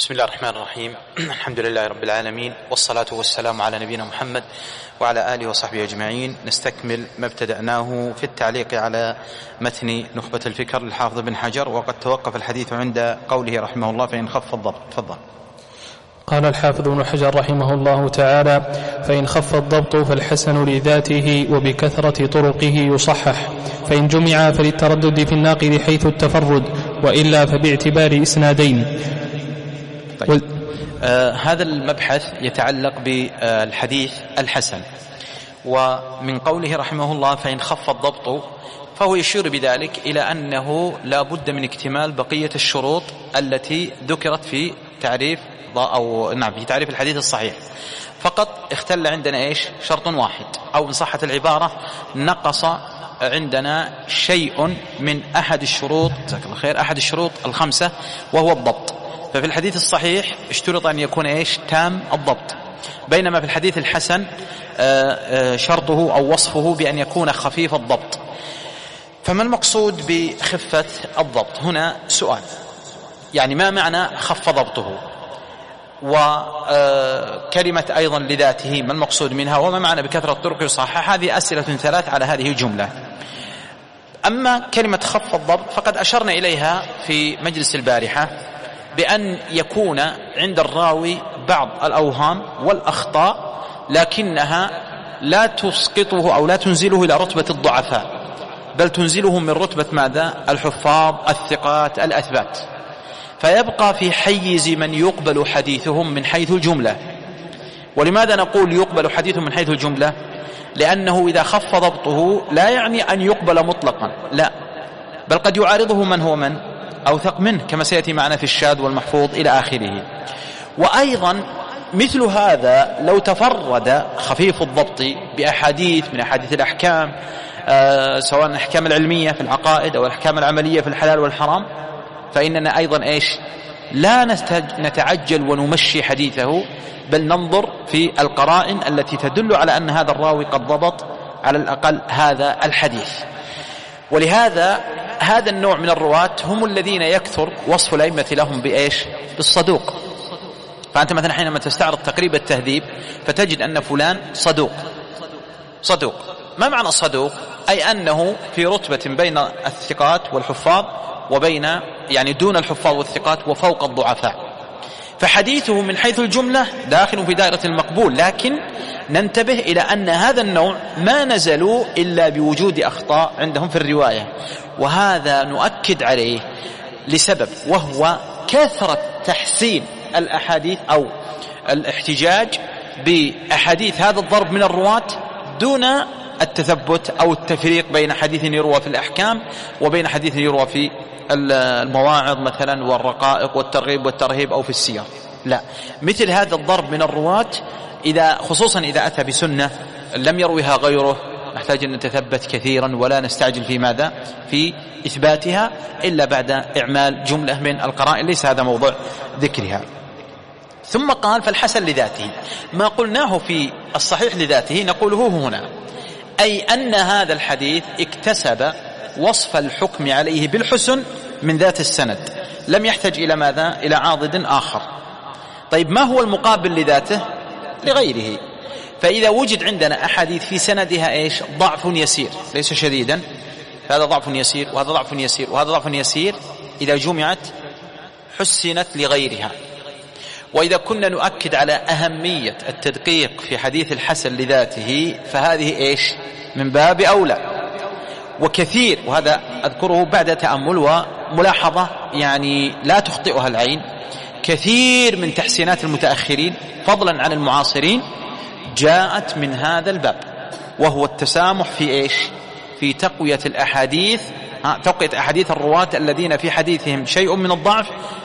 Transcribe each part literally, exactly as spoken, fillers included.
بسم الله الرحمن الرحيم. الحمد لله رب العالمين، والصلاة والسلام على نبينا محمد وعلى آله وصحبه أجمعين. نستكمل ما ابتدأناه في التعليق على متن نخبة الفكر للحافظ بن حجر، وقد توقف الحديث عند قوله رحمه الله فإن خف الضبط. تفضل. قال الحافظ بن حجر رحمه الله تعالى: فإن خف الضبط فالحسن لذاته وبكثرة طرقه يصحح، فإن جمع فللتردد في الناقل حيث التفرد، وإلا فباعتبار إسنادين. طيب. آه هذا المبحث يتعلق بالحديث الحسن، ومن قوله رحمه الله فإن خف الضبط، فهو يشير بذلك إلى أنه لا بد من اكتمال بقية الشروط التي ذكرت في تعريف أو نعم في تعريف الحديث الصحيح. فقط اختل عندنا إيش؟ شرط واحد، أو إن صحت العبارة نقص عندنا شيء من أحد الشروط، جزاك الله خير، أحد الشروط الخمسة، وهو الضبط. ففي الحديث الصحيح اشترط أن يكون إيش؟ تام الضبط، بينما في الحديث الحسن شرطه أو وصفه بأن يكون خفيف الضبط. فما المقصود بخفة الضبط؟ هنا سؤال، يعني ما معنى خف ضبطه؟ وكلمة أيضا لذاته ما المقصود منها؟ وما معنى بكثرة الطرق يصحح؟ هذه أسئلة ثلاث على هذه الجملة. أما كلمة خف الضبط فقد أشرنا إليها في مجلس البارحة بأن يكون عند الراوي بعض الأوهام والأخطاء، لكنها لا تسقطه أو لا تنزله إلى رتبة الضعفاء، بل تنزله من رتبة ماذا؟ الحفاظ، الثقات، الأثبات، فيبقى في حيز من يقبل حديثهم من حيث الجملة. ولماذا نقول يقبل حديثهم من حيث الجملة؟ لأنه إذا خف ضبطه لا يعني أن يقبل مطلقا، لا، بل قد يعارضه من هو من أوثق منه، كما سيأتي معنا في الشاذ والمحفوظ إلى آخره. وأيضا مثل هذا لو تفرد خفيف الضبط بأحاديث من أحاديث الأحكام، آه سواء الأحكام العلمية في العقائد أو الأحكام العملية في الحلال والحرام، فإننا أيضا إيش؟ لا نتعجل ونمشي حديثه، بل ننظر في القرائن التي تدل على أن هذا الراوي قد ضبط على الأقل هذا الحديث. ولهذا هذا النوع من الرواة هم الذين يكثر وصف الأئمة لهم بإيش؟ بالصدوق. فأنت مثلا حينما تستعرض تقريب التهذيب فتجد أن فلان صدوق. صدوق ما معنى الصدوق؟ أي أنه في رتبة بين الثقات والحفاظ، وبين يعني دون الحفاظ والثقات وفوق الضعفاء، فحديثه من حيث الجملة داخل في دائرة المقبول. لكن ننتبه إلى أن هذا النوع ما نزلوا إلا بوجود أخطاء عندهم في الرواية، وهذا نؤكد عليه لسبب، وهو كثرة تحسين الأحاديث أو الاحتجاج بأحاديث هذا الضرب من الرواة دون التثبت أو التفريق بين حديث يروى في الأحكام وبين حديث يروى في المواعظ مثلا والرقائق والترغيب والترهيب أو في السير. لا، مثل هذا الضرب من الرواة إذا خصوصا إذا أتى بسنة لم يرويها غيره نحتاج أن نتثبت كثيرا، ولا نستعجل في ماذا؟ في إثباتها إلا بعد إعمال جملة من القرائن، ليس هذا موضوع ذكرها. ثم قال فالحسن لذاته، ما قلناه في الصحيح لذاته نقوله هنا، أي أن هذا الحديث اكتسب وصف الحكم عليه بالحسن من ذات السند، لم يحتاج إلى ماذا؟ إلى عاضد آخر. طيب ما هو المقابل لذاته؟ لغيره. فإذا وجد عندنا أحاديث في سندها إيش؟ ضعف يسير ليس شديدا، هذا ضعف يسير وهذا ضعف يسير وهذا ضعف يسير، إذا جمعت حسنت لغيرها. وإذا كنا نؤكد على أهمية التدقيق في حديث الحسن لذاته فهذه إيش؟ من باب أولى. وكثير، وهذا أذكره بعد تأمل وملاحظة يعني لا تخطئها العين، كثير من تحسينات المتأخرين فضلا عن المعاصرين جاءت من هذا الباب، وهو التسامح في إيش؟ في تقوية الأحاديث، تقوية أحاديث الرواة الذين في حديثهم شيء من الضعف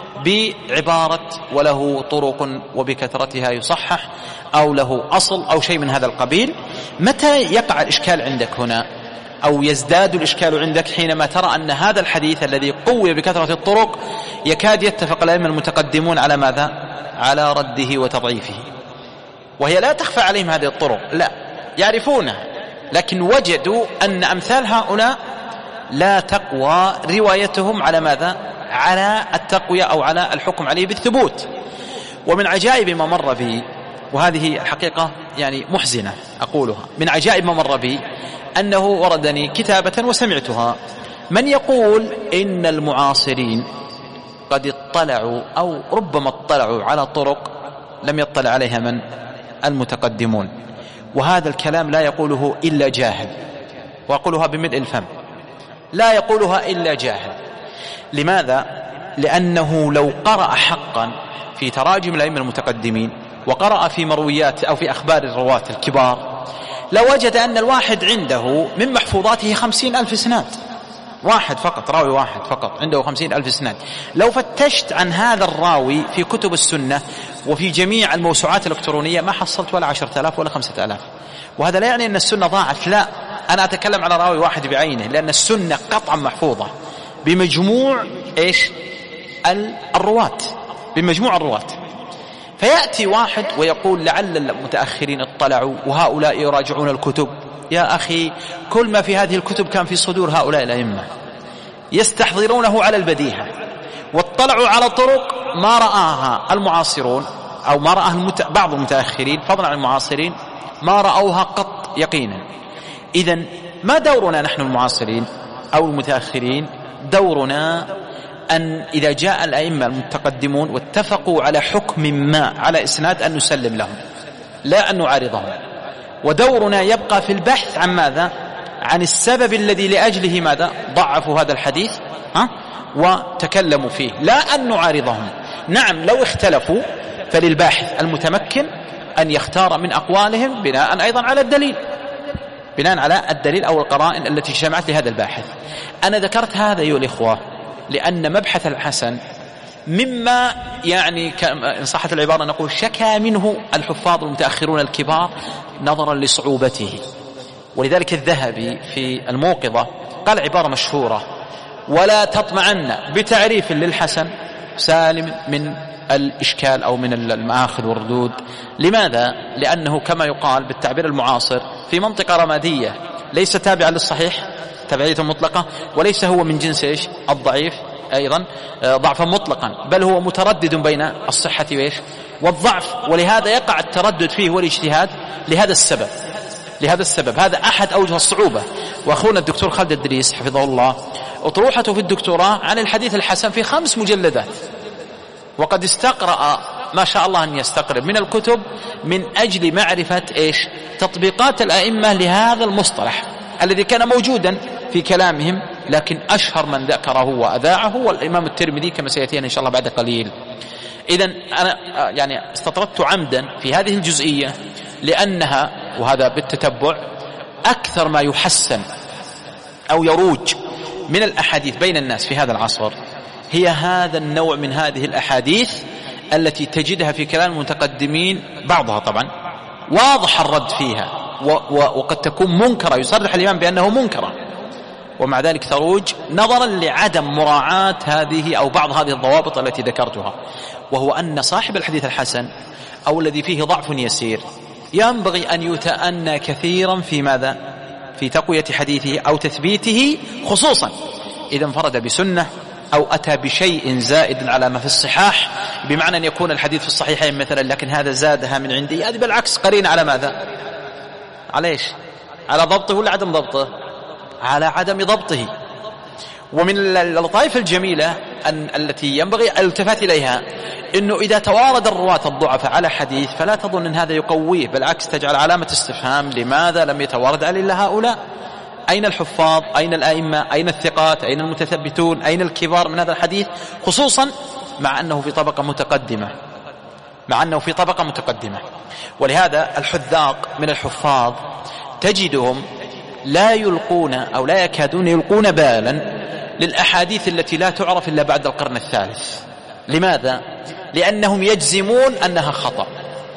بعبارة وله طرق وبكثرتها يصحح، أو له أصل أو شيء من هذا القبيل. متى يقع الإشكال عندك هنا أو يزداد الإشكال عندك؟ حينما ترى أن هذا الحديث الذي قوي بكثرة الطرق يكاد يتفق الأئمة المتقدمون على ماذا؟ على رده وتضعيفه، وهي لا تخفى عليهم هذه الطرق، لا، يعرفونها، لكن وجدوا أن أمثال هؤلاء لا تقوى روايتهم على ماذا؟ على التقوية أو على الحكم عليه بالثبوت. ومن عجائب ما مر بي، وهذه الحقيقة يعني محزنة أقولها، من عجائب ما مر بي أنه وردني كتابة وسمعتها من يقول إن المعاصرين قد اطلعوا أو ربما اطلعوا على طرق لم يطلع عليها من المتقدمون، وهذا الكلام لا يقوله إلا جاهل، وأقولها بملء الفم، لا يقولها إلا جاهل. لماذا؟ لأنه لو قرأ حقا في تراجم الأئمة المتقدمين وقرأ في مرويات أو في أخبار الرواة الكبار لوجد أن الواحد عنده من محفوظاته خمسين ألف إسناد، واحد فقط، راوي واحد فقط عنده خمسين ألف إسناد. لو فتشت عن هذا الراوي في كتب السنة وفي جميع الموسوعات الإلكترونية ما حصلت ولا عشرة آلاف ولا خمسة آلاف. وهذا لا يعني أن السنة ضاعت، لا، أنا أتكلم على راوي واحد بعينه، لأن السنة قطعا محفوظة بمجموع إيش الرواة، بمجموع الرواة. فيأتي واحد ويقول لعل المتأخرين اطلعوا وهؤلاء يراجعون الكتب. يا أخي، كل ما في هذه الكتب كان في صدور هؤلاء الأئمة يستحضرونه على البديهة، واطلعوا على طرق ما رآها المعاصرون أو ما رآها المت... بعض المتأخرين فضلا عن المعاصرين ما رأوها قط يقينا. إذن ما دورنا نحن المعاصرين أو المتأخرين؟ دورنا أن إذا جاء الأئمة المتقدمون واتفقوا على حكم ما على إسناد أن نسلم لهم، لا أن نعارضهم. ودورنا يبقى في البحث عن ماذا؟ عن السبب الذي لأجله ماذا ضعفوا هذا الحديث ها؟ وتكلموا فيه، لا أن نعارضهم. نعم، لو اختلفوا فللباحث المتمكن أن يختار من أقوالهم بناء أيضا على الدليل، بناء على الدليل أو القرائن التي جمعت لهذا الباحث. أنا ذكرت هذا أيها الإخوة لأن مبحث الحسن مما يعني إن صحت العبارة نقول شكى منه الحفاظ المتأخرون الكبار نظرا لصعوبته. ولذلك الذهبي في الموقظة قال عبارة مشهورة: ولا تطمعن بتعريف للحسن سالم من الإشكال أو من المآخذ والردود. لماذا؟ لأنه كما يقال بالتعبير المعاصر في منطقة رمادية، ليس تابعا للصحيح تبعية مطلقة، وليس هو من جنس إيش الضعيف أيضا ضعفا مطلقا، بل هو متردد بين الصحة وإيش والضعف. ولهذا يقع التردد فيه والاجتهاد لهذا السبب، لهذا السبب هذا أحد أوجه الصعوبة. وأخونا الدكتور خالد الدريس حفظه الله أطروحته في الدكتوراه عن الحديث الحسن في خمس مجلدات، وقد استقرأ ما شاء الله أن يستقرب من الكتب من أجل معرفة إيش تطبيقات الأئمة لهذا المصطلح الذي كان موجودا في كلامهم، لكن أشهر من ذكره وأذاعه هو الإمام الترمذي كما سيأتينا إن شاء الله بعد قليل. إذن أنا يعني استطردت عمدا في هذه الجزئية لأنها، وهذا بالتتبع، أكثر ما يحسن أو يروج من الأحاديث بين الناس في هذا العصر هي هذا النوع من هذه الأحاديث التي تجدها في كلام المتقدمين، بعضها طبعا واضح الرد فيها وقد تكون منكرة، يصرح الإمام بأنه منكرة، ومع ذلك تروج نظرا لعدم مراعاة هذه أو بعض هذه الضوابط التي ذكرتها. وهو أن صاحب الحديث الحسن أو الذي فيه ضعف يسير ينبغي أن يتأنى كثيرا في ماذا؟ في تقوية حديثه أو تثبيته، خصوصا إذا انفرد بسنة أو أتى بشيء زائد على ما في الصحاح، بمعنى أن يكون الحديث في الصحيحين مثلا لكن هذا زادها من عندي، هذه بالعكس قرين على ماذا؟ على إيش؟ على ضبطه ولا عدم ضبطه؟ على عدم ضبطه. ومن اللطائف الجميلة أن التي ينبغي الالتفات إليها إنه إذا توارد الرواة الضعفاء على حديث فلا تظن أن هذا يقويه، بالعكس تجعل علامة استفهام: لماذا لم يتوارد عليه إلا هؤلاء؟ أين الحفاظ؟ أين الآئمة؟ أين الثقات؟ أين المتثبتون؟ أين الكبار من هذا الحديث؟ خصوصا مع أنه في طبقة متقدمة، مع أنه في طبقة متقدمة. ولهذا الحذاق من الحفاظ تجدهم لا يلقون أو لا يكادون يلقون بالا للأحاديث التي لا تعرف إلا بعد القرن الثالث. لماذا؟ لأنهم يجزمون أنها خطأ.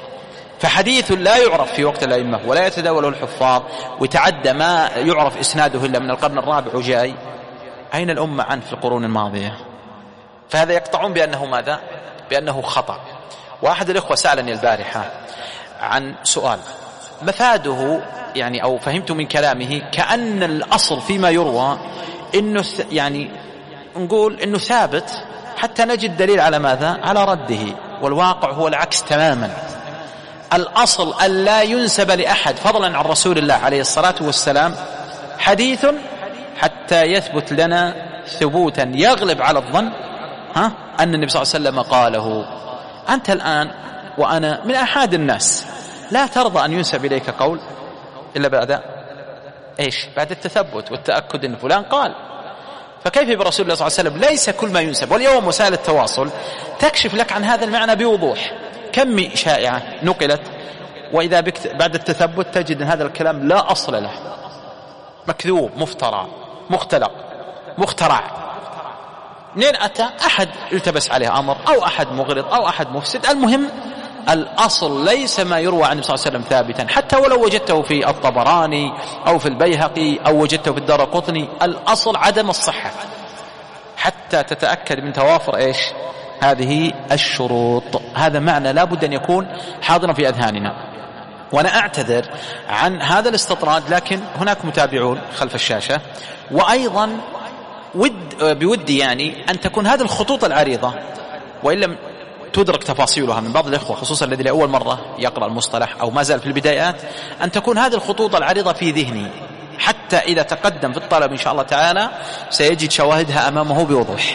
فحديث لا يعرف في وقت الأئمة ولا يتداوله الحفاظ ويتعدى ما يعرف إسناده إلا من القرن الرابع وجاي، أين الأمة عنه في القرون الماضية؟ فهذا يقطعون بأنه ماذا؟ بأنه خطأ. وأحد الإخوة سألني البارحة عن سؤال مفاده يعني أو فهمت من كلامه كأن الأصل فيما يروى إنه يعني نقول إنه ثابت حتى نجد دليل على ماذا؟ على رده. والواقع هو العكس تماما. الأصل أن لا ينسب لأحد فضلا عن رسول الله عليه الصلاة والسلام حديث حتى يثبت لنا ثبوتا يغلب على الظن ها أن النبي صلى الله عليه وسلم قاله. أنت الآن وأنا من أحد الناس لا ترضى أن ينسب إليك قول إلا بعد إيش؟ بعد التثبت والتأكد أن فلان قال. فكيف برسول الله صلى الله عليه وسلم؟ ليس كل ما ينسب. واليوم وسائل التواصل تكشف لك عن هذا المعنى بوضوح. كم شائعة نقلت وإذا بك بعد التثبت تجد أن هذا الكلام لا أصل له، مكذوب، مفترى، مختلق، مخترع. منين أتى؟ أحد التبس عليه أمر أو أحد مغرض أو أحد مفسد. المهم الأصل ليس ما يروى عن النبي صلى الله عليه وسلم ثابتا، حتى ولو وجدته في الطبراني أو في البيهقي أو وجدته في الدارقطني، الأصل عدم الصحة حتى تتأكد من توافر إيش؟ هذه الشروط. هذا معنى لا بد أن يكون حاضرا في أذهاننا. وأنا أعتذر عن هذا الاستطراد، لكن هناك متابعون خلف الشاشة، وأيضا ود بودي يعني أن تكون هذه الخطوط العريضة وإن لم تدرك تفاصيلها من بعض الإخوة خصوصا الذي لأول مرة يقرأ المصطلح أو ما زال في البدايات، أن تكون هذه الخطوط العريضة في ذهني حتى إذا تقدم في الطلب إن شاء الله تعالى سيجد شواهدها أمامه بوضوح.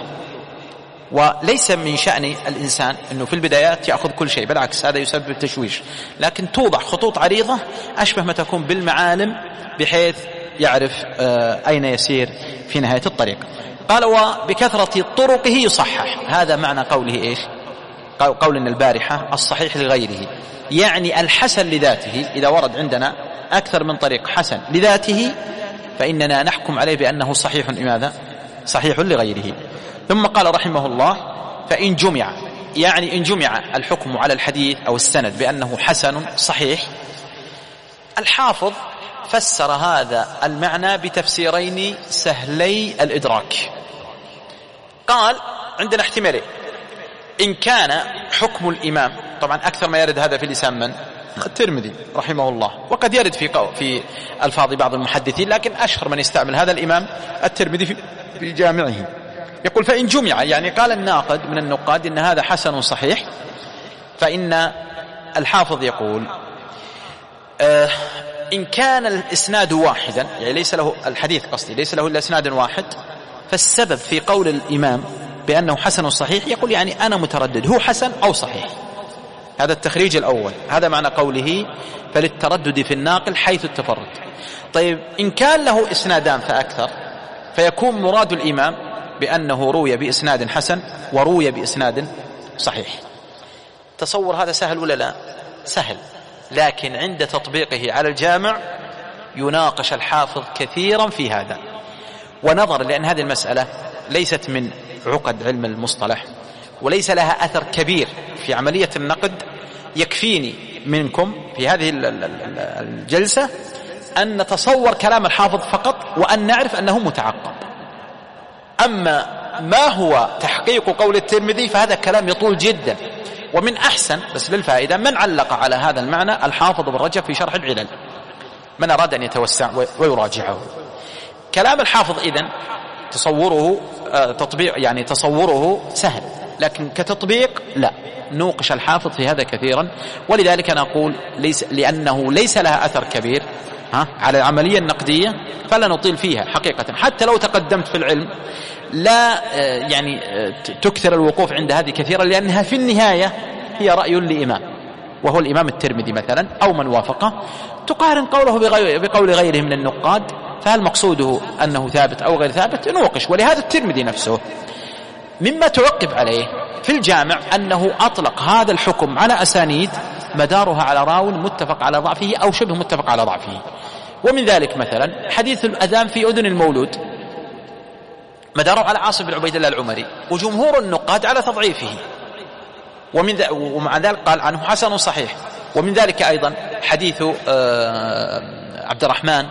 وليس من شأن الإنسان أنه في البدايات يأخذ كل شيء، بالعكس هذا يسبب التشويش، لكن توضع خطوط عريضة أشبه ما تكون بالمعالم بحيث يعرف أين يسير في نهاية الطريق. قال وبكثرة طرقه يصحح. هذا معنى قوله إيش؟ قولنا البارحة الصحيح لغيره، يعني الحسن لذاته. إذا ورد عندنا أكثر من طريق حسن لذاته فإننا نحكم عليه بأنه صحيح لماذا؟ صحيح لغيره. ثم قال رحمه الله فإن جمع، يعني إن جمع الحكم على الحديث أو السند بأنه حسن صحيح. الحافظ فسر هذا المعنى بتفسيرين سهلي الإدراك. قال عندنا احتمالين: إن كان حكم الإمام، طبعا أكثر ما يرد هذا في لسان من؟ الترمذي رحمه الله، وقد يرد في في ألفاظ بعض المحدثين، لكن أشهر من يستعمل هذا الإمام الترمذي في, في جامعه. يقول فإن جمع، يعني قال الناقد من النقاد إن هذا حسن صحيح، فإن الحافظ يقول آه إن كان الإسناد واحدا، يعني ليس له الحديث قصدي ليس له إلا إسناد واحد، فالسبب في قول الإمام بأنه حسن صحيح يقول يعني أنا متردد هو حسن أو صحيح. هذا التخريج الأول، هذا معنى قوله فللتردد في الناقل حيث التفرد. طيب إن كان له إسنادان فأكثر فيكون مراد الإمام بأنه روي بإسناد حسن وروي بإسناد صحيح. تصور هذا سهل ولا لا؟ سهل، لكن عند تطبيقه على الجامع يناقش الحافظ كثيرا في هذا. ونظر لأن هذه المسألة ليست من عقد علم المصطلح وليس لها أثر كبير في عملية النقد، يكفيني منكم في هذه الجلسة أن نتصور كلام الحافظ فقط وأن نعرف أنه متعقب. أما ما هو تحقيق قول الترمذي فهذا كلام يطول جدا. ومن أحسن بس للفائدة من علق على هذا المعنى الحافظ بن رجب في شرح العلل، من أراد أن يتوسع ويراجعه. كلام الحافظ إذن تصوره تطبيق يعني تصوره سهل، لكن كتطبيق لا، نوقش الحافظ في هذا كثيرا. ولذلك نقول ليس لأنه ليس لها أثر كبير ها على العملية النقدية فلا نطيل فيها حقيقة. حتى لو تقدمت في العلم لا يعني تكثر الوقوف عند هذه كثيرا، لأنها في النهاية هي رأي لإمام وهو الإمام الترمذي مثلا أو من وافقه، تقارن قوله بقول غيره من النقاد، فهل مقصوده أنه ثابت أو غير ثابت نوقش. ولهذا الترمذي نفسه مما تعقب عليه في الجامع أنه أطلق هذا الحكم على أسانيد مدارها على راو متفق على ضعفه أو شبه متفق على ضعفه. ومن ذلك مثلا حديث الأذان في أذن المولود مداره على عاصم بن عبيد الله العمري، وجمهور النقاد على تضعيفه، ومن ذلك ومع ذلك قال عنه حسن صحيح. ومن ذلك أيضا حديث عبد الرحمن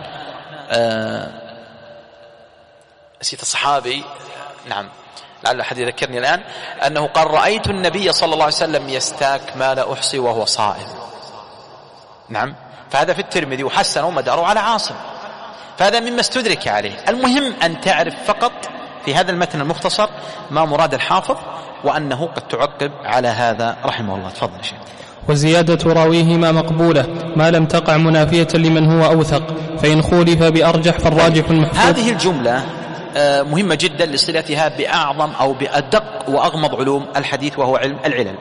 نسيت الصحابي، نعم لعل أحد يذكرني الآن، أنه قال رأيت النبي صلى الله عليه وسلم يستاك ما لا أحصي وهو صائم. نعم، فهذا في الترمذي وحسنه مداره على عاصم، فهذا مما استدرك عليه. المهم أن تعرف فقط في هذا المتن المختصر ما مراد الحافظ، وأنه قد تعقب على هذا رحمه الله. تفضل شيخ. وزيادة راويهما مقبولة ما لم تقع منافية لمن هو أوثق، فإن خولف بأرجح فالراجح المحفوظ. هذه الجملة مهمة جدا لصلتها بأعظم أو بأدق وأغمض علوم الحديث وهو علم العلل.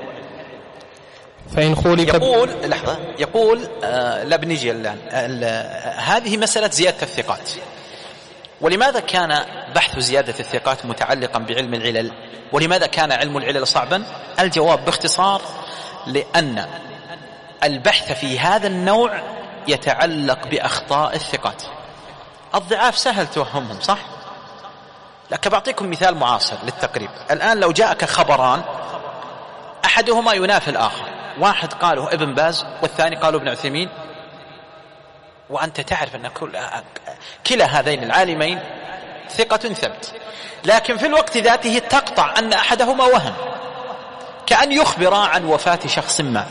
فإن خولف يقول لحظة يقول آه لا بنيجي الآن هذه مسألة زيادة الثقات. ولماذا كان بحث زيادة الثقات متعلقا بعلم العلل؟ ولماذا كان علم العلل صعبا؟ الجواب باختصار لأن البحث في هذا النوع يتعلق بأخطاء الثقات. الضعاف سهل توهمهم صح؟ لكن بعطيكم مثال معاصر للتقريب. الآن لو جاءك خبران أحدهما ينافي الآخر، واحد قاله ابن باز والثاني قاله ابن عثيمين، وأنت تعرف أن كل كلا هذين العالمين ثقة ثبت، لكن في الوقت ذاته تقطع أن أحدهما وهم، كأن يخبر عن وفاة شخص ما.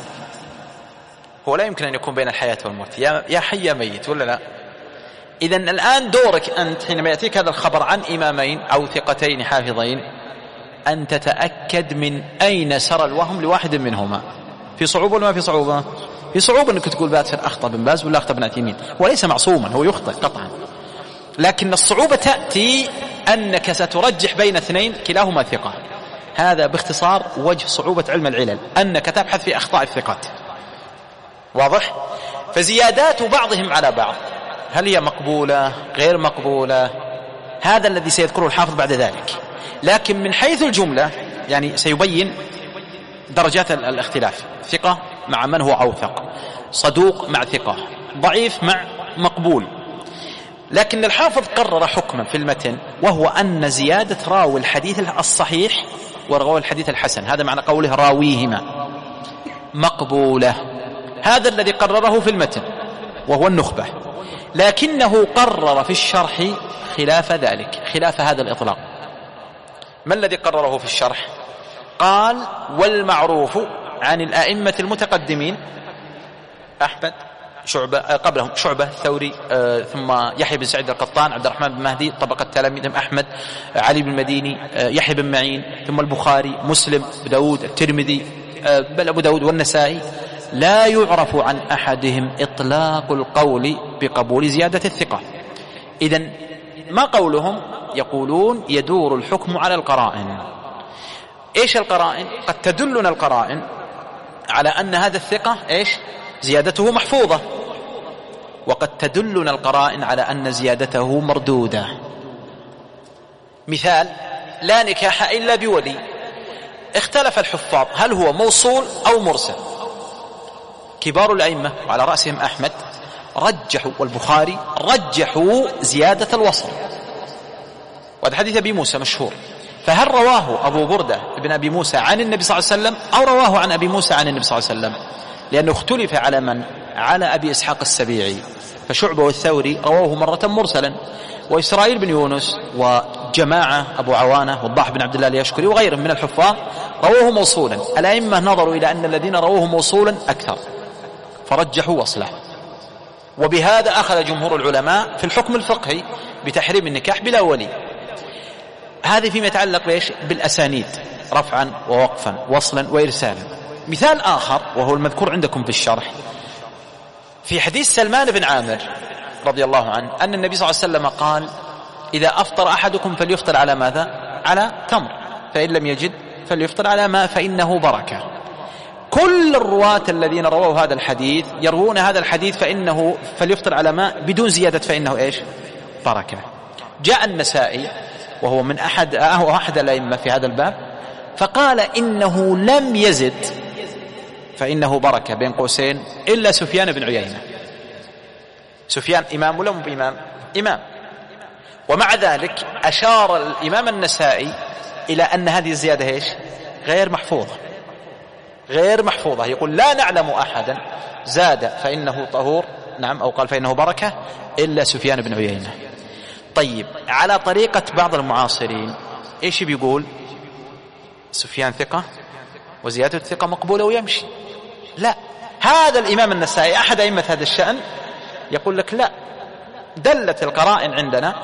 هو لا يمكن أن يكون بين الحياة والموت، يا حي يا ميت ولا لا؟ إذن الآن دورك أنت حينما يأتيك هذا الخبر عن إمامين أو ثقتين حافظين أن تتأكد من أين سرى الوهم لواحد منهما. في صعوبة ولا ما في صعوبة؟ في صعوبة أنك تقول باتر أخطأ بن باز ولا أخطأ بن عثيمين، وليس معصوما، هو يخطئ قطعا، لكن الصعوبة تأتي أنك سترجح بين اثنين كلاهما ثقة. هذا باختصار وجه صعوبة علم العلل، أنك تبحث في أخطاء الثقات. واضح؟ فزيادات بعضهم على بعض هل هي مقبولة غير مقبولة؟ هذا الذي سيذكره الحافظ بعد ذلك. لكن من حيث الجملة يعني سيبين درجات الاختلاف، ثقة مع من هو أوثق، صدوق مع ثقة، ضعيف مع مقبول. لكن الحافظ قرر حكما في المتن، وهو أن زيادة راوي الحديث الصحيح وراوي الحديث الحسن، هذا معنى قوله راويهما، مقبولة. هذا الذي قرره في المتن وهو النخبة، لكنه قرر في الشرح خلاف ذلك، خلاف هذا الإطلاق. ما الذي قرره في الشرح؟ قال: والمعروف عن الأئمة المتقدمين أحمد شعبة قبلهم شعبة الثوري آه ثم يحيى بن سعيد القطان، عبد الرحمن بن مهدي، طبقة تلاميذهم أحمد، علي بن المديني، آه يحيى بن معين، ثم البخاري، مسلم، أبو داود، الترمذي، آه بل أبو داود والنسائي. لا يعرف عن أحدهم إطلاق القول بقبول زيادة الثقة. إذن ما قولهم؟ يقولون يدور الحكم على القرائن. إيش القرائن؟ قد تدلنا القرائن على أن هذا الثقة إيش؟ زيادته محفوظة، وقد تدلنا القرائن على أن زيادته مردودة. مثال: لا نكاح إلا بولي. اختلف الحفاظ هل هو موصول أو مرسل. كبار الأئمة وعلى رأسهم أحمد رجحوا، والبخاري رجحوا زيادة الوصل، وهذا حديث أبي موسى مشهور. فهل رواه أبو بردة ابن أبي موسى عن النبي صلى الله عليه وسلم أو رواه عن أبي موسى عن النبي صلى الله عليه وسلم؟ لأنه اختلف على من؟ على أبي إسحاق السبيعي. فشعبة والثوري رواه مرة مرسلا، وإسرائيل بن يونس وجماعة أبو عوانة والضاح بن عبد الله اليشكري وغيرهم من الحفاظ رواه موصولا. الأئمة نظروا إلى أن الذين رواه موصولا أكثر فرجحوا وصله. وبهذا أخذ جمهور العلماء في الحكم الفقهي بتحريم النكاح بلا ولي. هذه فيما يتعلق بإيش؟ بالأسانيد، رفعا ووقفا، وصلا وإرسالا. مثال آخر وهو المذكور عندكم في الشرح، في حديث سلمان بن عامر رضي الله عنه أن النبي صلى الله عليه وسلم قال: إذا أفطر أحدكم فليفطر على ماذا؟ على تمر، فإن لم يجد فليفطر على ماء فإنه بركة. كل الرواة الذين رووا هذا الحديث يروون هذا الحديث فإنه فليفطر على ماء بدون زيادة فإنه إيش؟ بركة. جاء النسائي وهو من أحد أهو أحد الأئمة في هذا الباب فقال إنه لم يزد فإنه بركة بين قوسين إلا سفيان بن عيينة. سفيان إمام ولا مو بإمام؟ إمام. ومع ذلك أشار الإمام النسائي إلى أن هذه الزيادة إيش؟ غير محفوظة، غير محفوظة. يقول: لا نعلم أحدا زاد فإنه طهور، نعم، أو قال فإنه بركة، إلا سفيان بن عيينة. طيب، على طريقة بعض المعاصرين إيش بيقول؟ سفيان ثقة وزيادة الثقة مقبولة ويمشي. لا، هذا الإمام النسائي أحد أئمة هذا الشأن يقول لك لا، دلت القرائن عندنا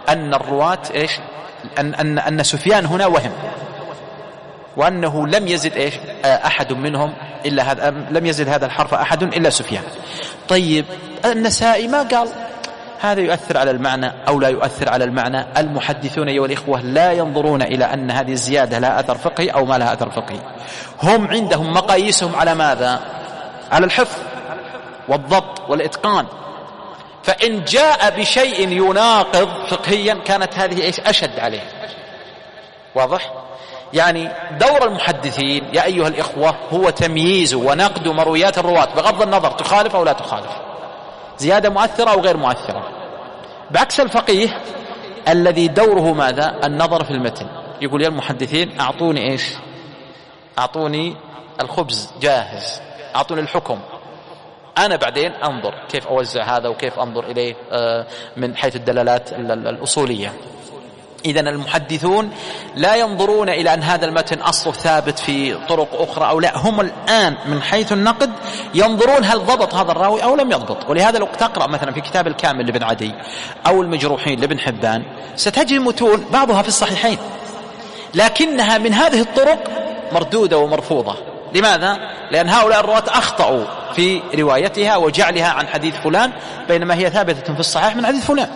أن الرواة إيش أن, أن, أن سفيان هنا وهم، وأنه لم يزد إيش أحد منهم إلا هذا، لم يزد هذا الحرف أحد إلا سفيان. طيب النسائي ما قال هذا يؤثر على المعنى أو لا يؤثر على المعنى. المحدثون أيها الإخوة لا ينظرون إلى أن هذه الزيادة لها أثر فقهي أو ما لها أثر فقهي، هم عندهم مقاييسهم على ماذا؟ على الحفظ والضبط والإتقان. فإن جاء بشيء يناقض فقهيا كانت هذه إيش أشد عليه. واضح؟ يعني دور المحدثين يا أيها الإخوة هو تمييز ونقد مرويات الرواة بغض النظر تخالف أو لا تخالف، زيادة مؤثرة أو غير مؤثرة، بعكس الفقيه الذي دوره ماذا؟ النظر في المتن. يقول يا المحدثين أعطوني إيش؟ أعطوني الخبز جاهز، أعطوني الحكم، أنا بعدين أنظر كيف أوزع هذا وكيف أنظر إليه من حيث الدلالات الأصولية. إذن المحدثون لا ينظرون إلى أن هذا المتن أصله ثابت في طرق أخرى أو لا، هم الآن من حيث النقد ينظرون هل ضبط هذا الراوي أو لم يضبط. ولهذا لو تقرأ مثلا في كتاب الكامل لابن عدي أو المجروحين لابن حبان ستجد متون بعضها في الصحيحين لكنها من هذه الطرق مردودة ومرفوضة. لماذا؟ لأن هؤلاء الرواة أخطأوا في روايتها وجعلها عن حديث فلان بينما هي ثابتة في الصحيح من حديث فلان.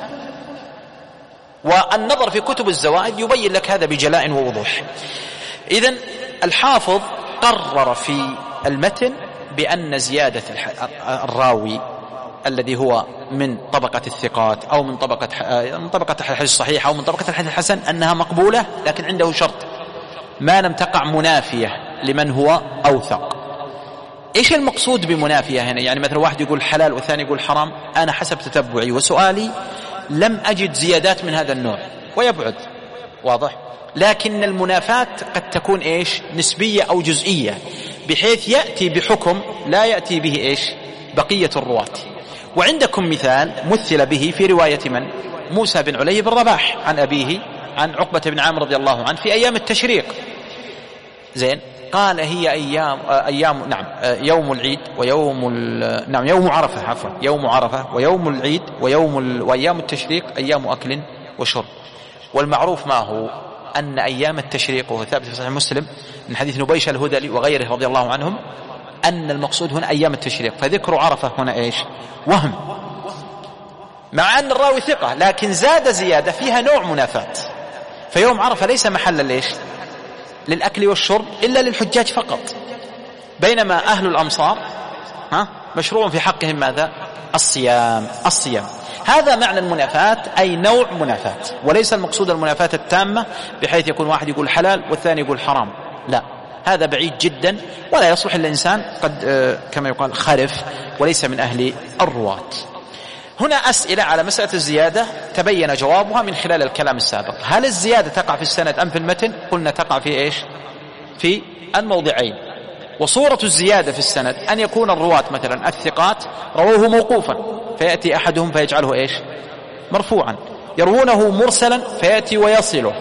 والنظر في كتب الزوائد يبين لك هذا بجلاء ووضوح. إذن الحافظ قرر في المتن بأن زيادة الراوي الذي هو من طبقة الثقات أو من طبقة من طبقة الحديث الصحيح أو من طبقة الحديث الحسن أنها مقبولة، لكن عنده شرط ما لم تقع منافية لمن هو أوثق. إيش المقصود بمنافية هنا؟ يعني مثلا واحد يقول حلال والثاني يقول حرام، أنا حسب تتبعي وسؤالي لم أجد زيادات من هذا النوع ويبعد. واضح؟ لكن المنافات قد تكون إيش؟ نسبية أو جزئية، بحيث يأتي بحكم لا يأتي به إيش؟ بقية الرواة. وعندكم مثال مثل به في رواية من؟ موسى بن علي بن رباح عن أبيه عن عقبة بن عامر رضي الله عنه في أيام التشريق. زين، قال هي أيام أيام نعم يوم العيد ويوم نعم يوم عرفة عفوا يوم عرفة ويوم العيد ويوم ال... وأيام التشريق أيام أكل وشرب. والمعروف ما هو أن أيام التشريق وهو ثابت في صحيح مسلم من حديث نبيش الهذلي وغيره رضي الله عنهم أن المقصود هنا أيام التشريق، فذكر عرفة هنا إيش؟ وهم، مع أن الراوي ثقة لكن زاد زيادة فيها نوع منافات. فيوم عرفة ليس محلا ليش؟ للأكل والشرب إلا للحجاج فقط، بينما أهل الأمصار ها مشروع في حقهم ماذا؟ الصيام. الصيام هذا معنى المنافات، أي نوع منافات، وليس المقصود المنافات التامة بحيث يكون واحد يقول حلال والثاني يقول حرام، لا، هذا بعيد جدا ولا يصلح الإنسان قد كما يقال خرف وليس من أهل الرواة. هنا أسئلة على مسألة الزيادة تبين جوابها من خلال الكلام السابق. هل الزيادة تقع في السند أم في المتن؟ قلنا تقع في إيش؟ في الموضعين. وصورة الزيادة في السند أن يكون الرواة مثلا الثقات رووه موقوفا فيأتي أحدهم فيجعله إيش؟ مرفوعا، يروونه مرسلا فيأتي ويصله،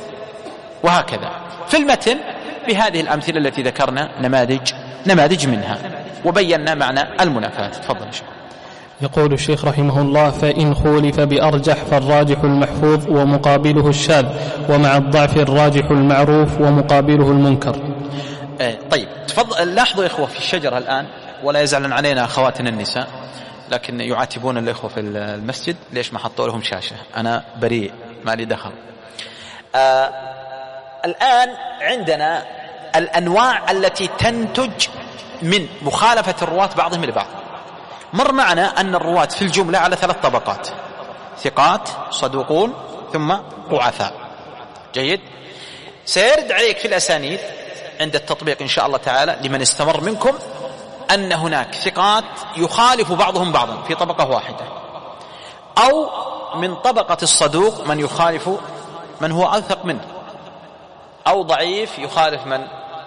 وهكذا. في المتن بهذه الأمثلة التي ذكرنا نماذج نماذج منها وبينا معنى المنافات. تفضل إن شاء الله. يقول الشيخ رحمه الله: فإن خولف بأرجح فالراجح المحفوظ ومقابله الشاذ، ومع الضعف الراجح المعروف ومقابله المنكر. طيب تفضل. لاحظوا يا إخوة في الشجرة الآن، ولا يزعلن علينا أخواتنا النساء، لكن يعاتبون الإخوة في المسجد ليش ما حطوا لهم شاشة. أنا بريء ما لي دخل. آه الآن عندنا الأنواع التي تنتج من مخالفة الرواة بعضهم لبعض. مر معنا أن الرواة في الجملة على ثلاث طبقات: ثقات، صدوقون، ثم ضعفاء. جيد. سيرد عليك في الأسانيد عند التطبيق إن شاء الله تعالى لمن استمر منكم أن هناك ثقات يخالف بعضهم بعضا في طبقة واحدة، أو من طبقة الصدوق من يخالف من هو أوثق منه، أو ضعيف يخالف من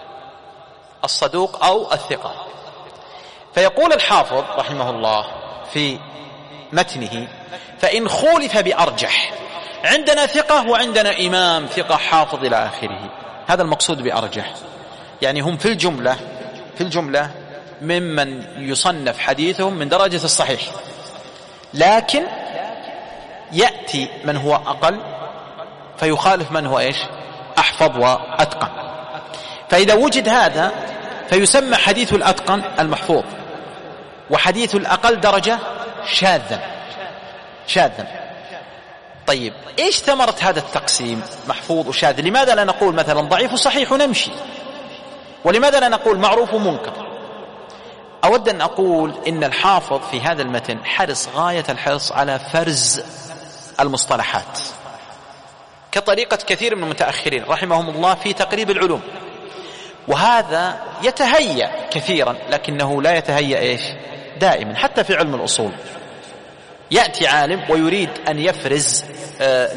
الصدوق أو الثقة. فيقول الحافظ رحمه الله في متنه: فإن خولف بأرجح، عندنا ثقة وعندنا إمام ثقة حافظ إلى آخره. هذا المقصود بأرجح، يعني هم في الجملة في الجملة ممن يصنف حديثهم من درجة الصحيح، لكن يأتي من هو أقل فيخالف من هو إيش أحفظ وأتقن. فإذا وجد هذا فيسمى حديث الأتقن المحفوظ، وحديث الأقل درجة شاذا شاذا. طيب إيش ثمرة هذا التقسيم محفوظ وشاذ؟ لماذا لا نقول مثلا ضعيف وصحيح ونمشي؟ ولماذا لا نقول معروف ومنكر؟ أود أن أقول إن الحافظ في هذا المتن حرص غاية الحرص على فرز المصطلحات، كطريقة كثير من المتأخرين رحمهم الله في تقريب العلوم، وهذا يتهيأ كثيرا لكنه لا يتهيأ إيش دائما. حتى في علم الأصول يأتي عالم ويريد أن يفرز آه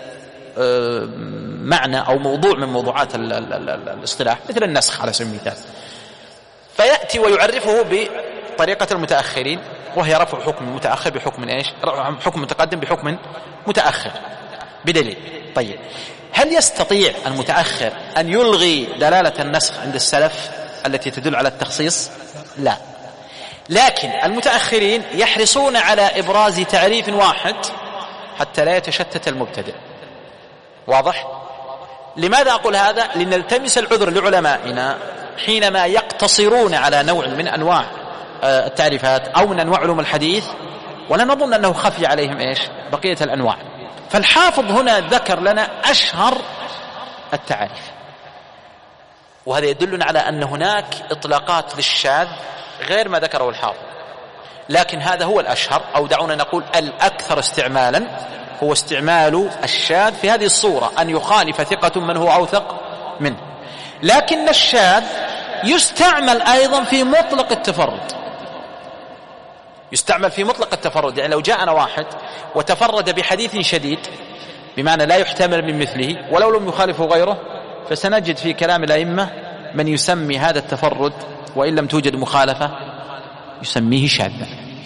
لمعنى أو موضوع من موضوعات ال ال ال ال الاصطلاح، مثل النسخ على سبيل المثال، فيأتي ويعرفه بطريقة المتأخرين، وهي رفع حكم متأخر بحكم إيش حكم متقدم بحكم متأخر بدليل. طيب هل يستطيع المتأخر أن يلغي دلالة النسخ عند السلف التي تدل على التخصيص؟ لا، لكن المتأخرين يحرصون على إبراز تعريف واحد حتى لا يتشتت المبتدئ. واضح؟ لماذا أقول هذا؟ لنلتمس العذر لعلمائنا حينما يقتصرون على نوع من أنواع التعريفات أو من أنواع علوم الحديث، ولا نظن أنه خفي عليهم إيش بقية الأنواع. فالحافظ هنا ذكر لنا أشهر التعاريف، وهذا يدلنا على أن هناك إطلاقات للشاذ غير ما ذكره الحافظ، لكن هذا هو الأشهر، أو دعونا نقول الأكثر استعمالا، هو استعمال الشاذ في هذه الصورة، أن يخالف ثقة من هو أوثق منه. لكن الشاذ يستعمل أيضا في مطلق التفرد، يستعمل في مطلق التفرد. يعني لو جاءنا واحد وتفرد بحديث شديد بمعنى لا يحتمل من مثله ولو لم يخالفه غيره، فسنجد في كلام الأئمة من يسمي هذا التفرد وإن لم توجد مخالفة يسميه شاذا،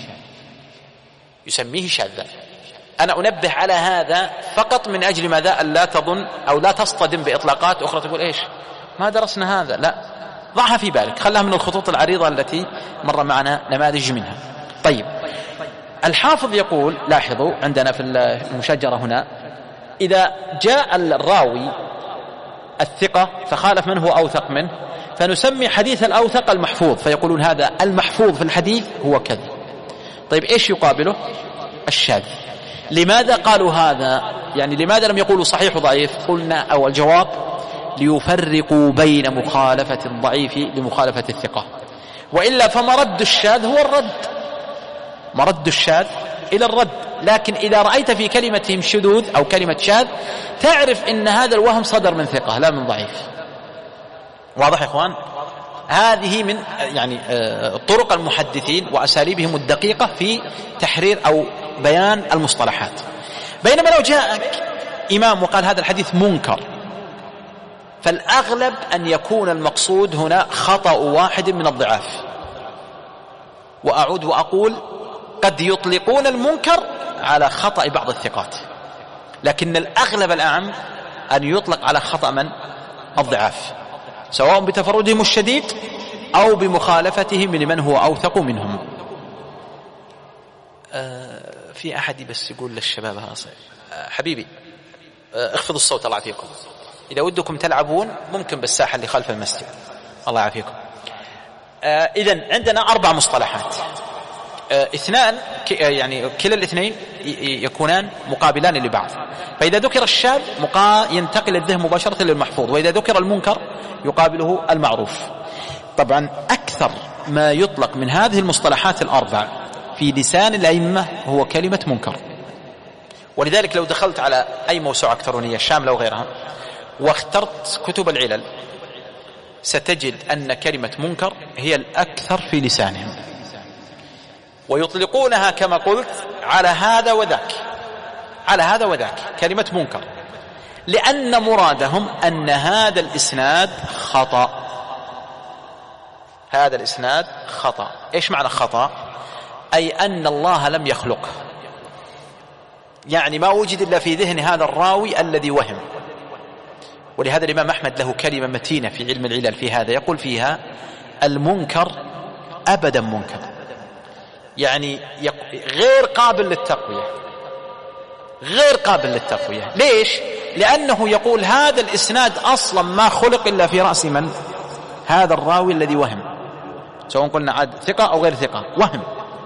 يسميه شاذا. أنا أنبه على هذا فقط من أجل ماذا؟ أن لا تظن أو لا تصطدم بإطلاقات أخرى تقول إيش ما درسنا هذا. لا، ضعها في بالك، خلها من الخطوط العريضة التي مر معنا نماذج منها. طيب الحافظ يقول، لاحظوا عندنا في المشجرة هنا، إذا جاء الراوي الثقة فخالف من هو أوثق منه فنسمي حديث الأوثق المحفوظ، فيقولون هذا المحفوظ في الحديث هو كذا. طيب إيش يقابله؟ الشاذ. لماذا قالوا هذا؟ يعني لماذا لم يقولوا صحيح وضعيف؟ قلنا أو الجواب ليفرقوا بين مخالفة الضعيف لمخالفة الثقة، وإلا فمرد الشاذ هو الرد، مرد الشاذ إلى الرد. لكن إذا رأيت في كلمتهم شذوذ أو كلمة شاذ تعرف إن هذا الوهم صدر من ثقة لا من ضعيف. واضح يا إخوان؟ هذه من يعني طرق المحدثين وأساليبهم الدقيقة في تحرير أو بيان المصطلحات. بينما لو جاءك إمام وقال هذا الحديث منكر، فالأغلب أن يكون المقصود هنا خطأ واحد من الضعاف. وأعود وأقول قد يطلقون المنكر على خطأ بعض الثقات، لكن الأغلب الأعم أن يطلق على خطأ من الضعاف، سواء بتفردهم الشديد أو بمخالفتهم لمن هو أوثق منهم. آه في أحد بس يقول للشباب آه حبيبي آه اخفضوا الصوت الله يعافيكم، إذا ودكم تلعبون ممكن بالساحة اللي خلف المسجد الله يعافيكم. آه إذن عندنا أربع مصطلحات، آه اثنان يعني كلا الاثنين يكونان مقابلان لبعض. فإذا ذكر الشاذ ينتقل الذهن مباشرة للمحفوظ، وإذا ذكر المنكر يقابله المعروف. طبعا أكثر ما يطلق من هذه المصطلحات الأربع في لسان الأئمة هو كلمة منكر. ولذلك لو دخلت على أي موسوعة إلكترونية شاملة وغيرها واخترت كتب العلل ستجد أن كلمة منكر هي الأكثر في لسانهم، ويطلقونها كما قلت على هذا وذاك، على هذا وذاك كلمة منكر، لأن مرادهم أن هذا الإسناد خطأ، هذا الإسناد خطأ. إيش معنى خطأ؟ أي أن الله لم يخلقه، يعني ما وجد إلا في ذهن هذا الراوي الذي وهم. ولهذا الإمام أحمد له كلمة متينة في علم العلل في هذا، يقول فيها المنكر أبدا منكر، يعني غير قابل للتقوية، غير قابل للتقوية. ليش؟ لأنه يقول هذا الإسناد أصلا ما خلق إلا في رأس من؟ هذا الراوي الذي وهم، سواء قلنا عاد ثقة أو غير ثقة، وهم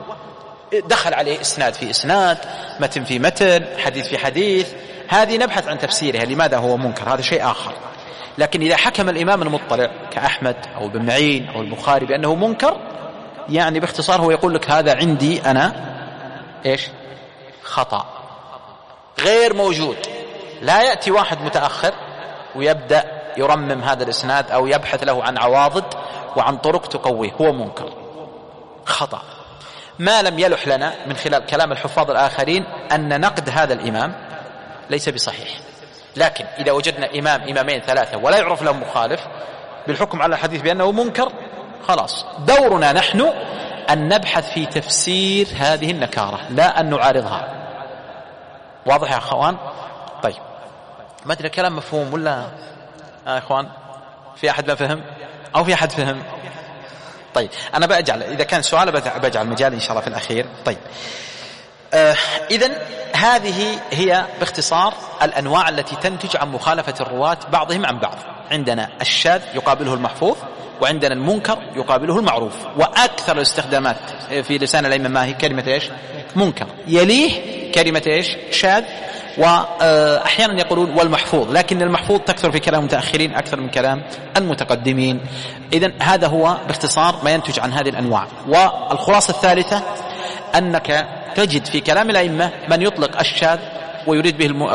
دخل عليه إسناد في إسناد، متن في متن، حديث في حديث، هذه نبحث عن تفسيرها لماذا هو منكر، هذا شيء آخر. لكن إذا حكم الإمام المطلع كأحمد أو ابن معين أو البخاري بأنه منكر، يعني باختصار هو يقول لك هذا عندي أنا إيش؟ خطأ غير موجود. لا يأتي واحد متأخر ويبدأ يرمم هذا الإسناد أو يبحث له عن عواضد وعن طرق تقويه، هو منكر خطأ. ما لم يلح لنا من خلال كلام الحفاظ الآخرين أن نقد هذا الإمام ليس بصحيح. لكن إذا وجدنا إمام إمامين ثلاثة ولا يعرف لهم مخالف بالحكم على الحديث بأنه منكر، خلاص دورنا نحن أن نبحث في تفسير هذه النكارة لا أن نعارضها. واضح يا أخوان؟ طيب ما أدري الكلام مفهوم ولا يا أخوان في أحد ما فهم أو في أحد فهم؟ طيب أنا بأجعل إذا كان سؤال بأجعل مجال إن شاء الله في الأخير. طيب آه إذن هذه هي باختصار الأنواع التي تنتج عن مخالفة الرواة بعضهم عن بعض. عندنا الشاذ يقابله المحفوظ، وعندنا المنكر يقابله المعروف. وأكثر الاستخدامات في لسان الأئمة ما هي كلمة إيش؟ منكر، يليه كلمة إيش؟ شاذ، وأحيانا يقولون والمحفوظ، لكن المحفوظ تكثر في كلام المتأخرين أكثر من كلام المتقدمين. إذن هذا هو باختصار ما ينتج عن هذه الأنواع. والخلاصة الثالثة أنك تجد في كلام الأئمة من يطلق الشاذ ويريد به الم...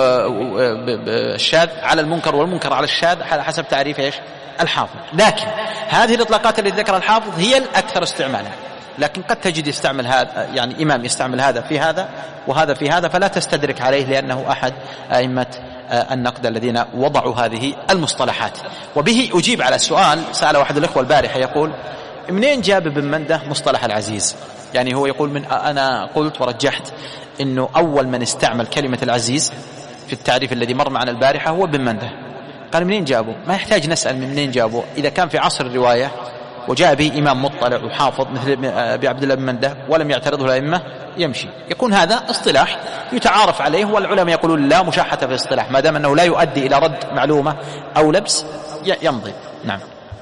الشاذ على المنكر والمنكر على الشاذ على حسب تعريف إيش؟ الحافظ. لكن هذه الإطلاقات التي ذكر الحافظ هي الأكثر استعمالا، لكن قد تجد يستعمل هذا، يعني إمام يستعمل هذا في هذا وهذا في هذا، فلا تستدرك عليه لأنه أحد أئمة النقد الذين وضعوا هذه المصطلحات. وبه أجيب على السؤال سأل واحد الأخوة البارحة يقول منين جاب ابن منده مصطلح العزيز؟ يعني هو يقول من أنا قلت ورجحت إنه أول من استعمل كلمة العزيز في التعريف الذي مر معنا البارحة هو ابن منده. قال منين جابه؟ ما يحتاج نسأل من منين جابه، إذا كان في عصر الرواية وجاء به إمام مطلع وحافظ مثل أبي عبد الله بن منده ولم يعترضه الأئمة يمشي، يكون هذا اصطلاح يتعارف عليه. والعلماء يقولون لا مشاحة في الاصطلاح ما دام أنه لا يؤدي إلى رد معلومة أو لبس يمضي. نعم.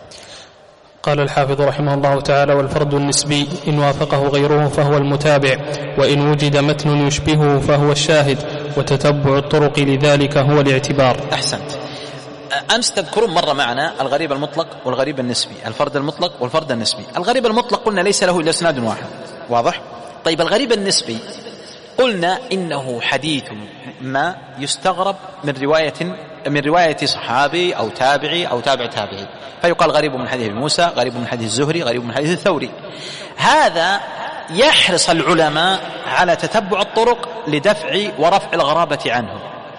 قال الحافظ رحمه الله تعالى: والفرد النسبي إن وافقه غيره فهو المتابع، وإن وجد متن يشبهه فهو الشاهد، وتتبع الطرق لذلك هو الاعتبار. أحسنت. أمس تذكرون مرة معنا الغريب المطلق والغريب النسبي، الفرد المطلق والفرد النسبي. الغريب المطلق قلنا ليس له إلا إسناد واحد، واضح؟ طيب الغريب النسبي قلنا إنه حديث ما يستغرب من رواية من رواية صحابي أو تابعي أو تابع تابعي، فيقال غريب من حديث موسى، غريب من حديث الزهري، غريب من حديث الثوري. هذا يحرص العلماء على تتبع الطرق لدفع ورفع الغرابة عنه.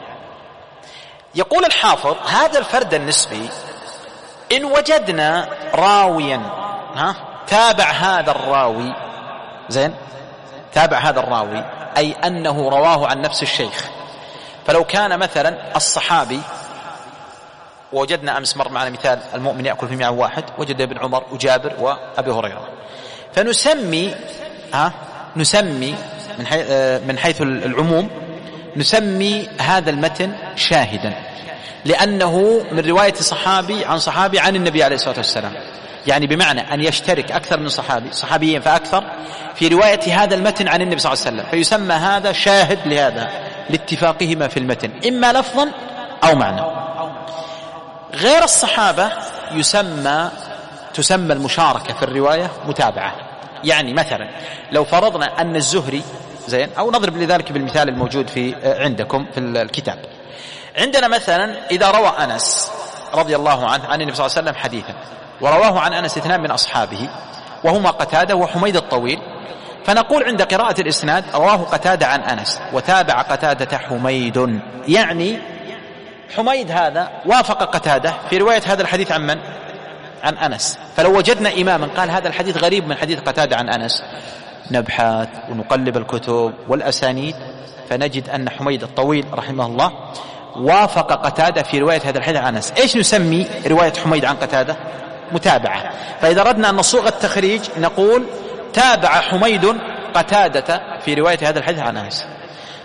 يقول الحافظ هذا الفرد النسبي إن وجدنا راويا ها تابع هذا الراوي، زين، تابع هذا الراوي أي أنه رواه عن نفس الشيخ. فلو كان مثلا الصحابي، ووجدنا أمس مر معنا مثال المؤمن يأكل في ميعاد واحد، وجد ابن عمر وجابر وأبي هريرة، فنسمي ها نسمي من حيث من حيث العموم نسمي هذا المتن شاهدا، لأنه من رواية صحابي عن صحابي عن النبي عليه الصلاة والسلام، يعني بمعنى أن يشترك أكثر من صحابي صحابيين فأكثر في رواية هذا المتن عن النبي صلى الله عليه وسلم، فيسمى هذا شاهد لهذا لاتفاقهما في المتن إما لفظا أو معنى. غير الصحابة يسمى تسمى المشاركة في الرواية متابعة. يعني مثلا لو فرضنا أن الزهري، زين، أو نضرب لذلك بالمثال الموجود في عندكم في الكتاب، عندنا مثلا إذا روى أنس رضي الله عنه عن النبي صلى الله عليه وسلم حديثا، ورواه عن أنس اثنان من أصحابه وهما قتادة وحميد الطويل، فنقول عند قراءة الإسناد رواه قتادة عن أنس وتابع قتادة حميد، يعني حميد هذا وافق قتادة في رواية هذا الحديث عن من؟ عن أنس. فلو وجدنا إماما قال هذا الحديث غريب من حديث قتادة عن أنس، نبحث ونقلب الكتب والأسانيد فنجد أن حميد الطويل رحمه الله وافق قتادة في رواية هذا الحديث عن أنس. إيش نسمي رواية حميد عن قتادة؟ متابعة. فإذا أردنا أن نصوغ التخريج نقول تابع حميد قتادة في رواية هذا الحديث عن أنس.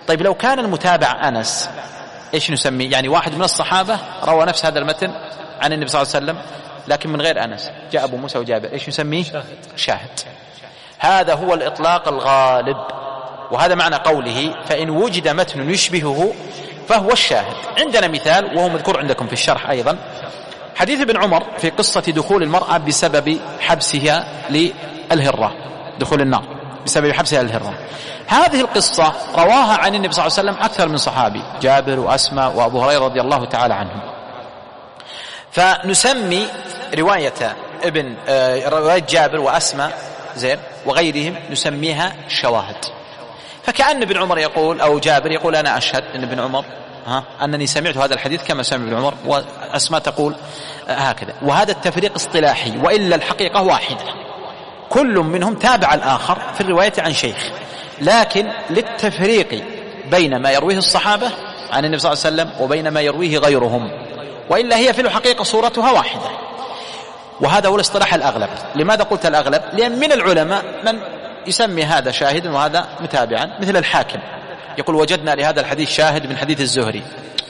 طيب لو كان المتابع أنس إيش نسميه؟ يعني واحد من الصحابة روى نفس هذا المتن عن النبي صلى الله عليه وسلم لكن من غير أنس، جاء أبو موسى وجابر، إيش نسميه؟ شاهد. شاهد. هذا هو الإطلاق الغالب، وهذا معنى قوله فإن وجد متن يشبهه فهو الشاهد. عندنا مثال وهو مذكور عندكم في الشرح أيضا، حديث ابن عمر في قصة دخول المرأة بسبب حبسها للهرة، دخول النار بسبب حبسها للهرة. هذه القصة رواها عن النبي صلى الله عليه وسلم أكثر من صحابي، جابر وأسماء وأبو هريرة رضي الله تعالى عنهم. فنسمي رواية ابن آه رواية جابر وأسماء زين وغيرهم نسميها شواهد. فكأن ابن عمر يقول أو جابر يقول أنا أشهد أن ابن عمر ها أنني سمعت هذا الحديث كما سمع ابن عمر، وأسماء تقول هكذا. وهذا التفريق اصطلاحي، وإلا الحقيقة واحدة، كل منهم تابع الآخر في الرواية عن شيخ، لكن للتفريق بين ما يرويه الصحابة عن النبي صلى الله عليه وسلم وبين ما يرويه غيرهم، وإلا هي في الحقيقة صورتها واحدة. وهذا هو الاصطلاح الأغلب. لماذا قلت الأغلب؟ لأن من العلماء من يسمي هذا شاهدا وهذا متابعا، مثل الحاكم يقول وجدنا لهذا الحديث شاهد من حديث الزهري.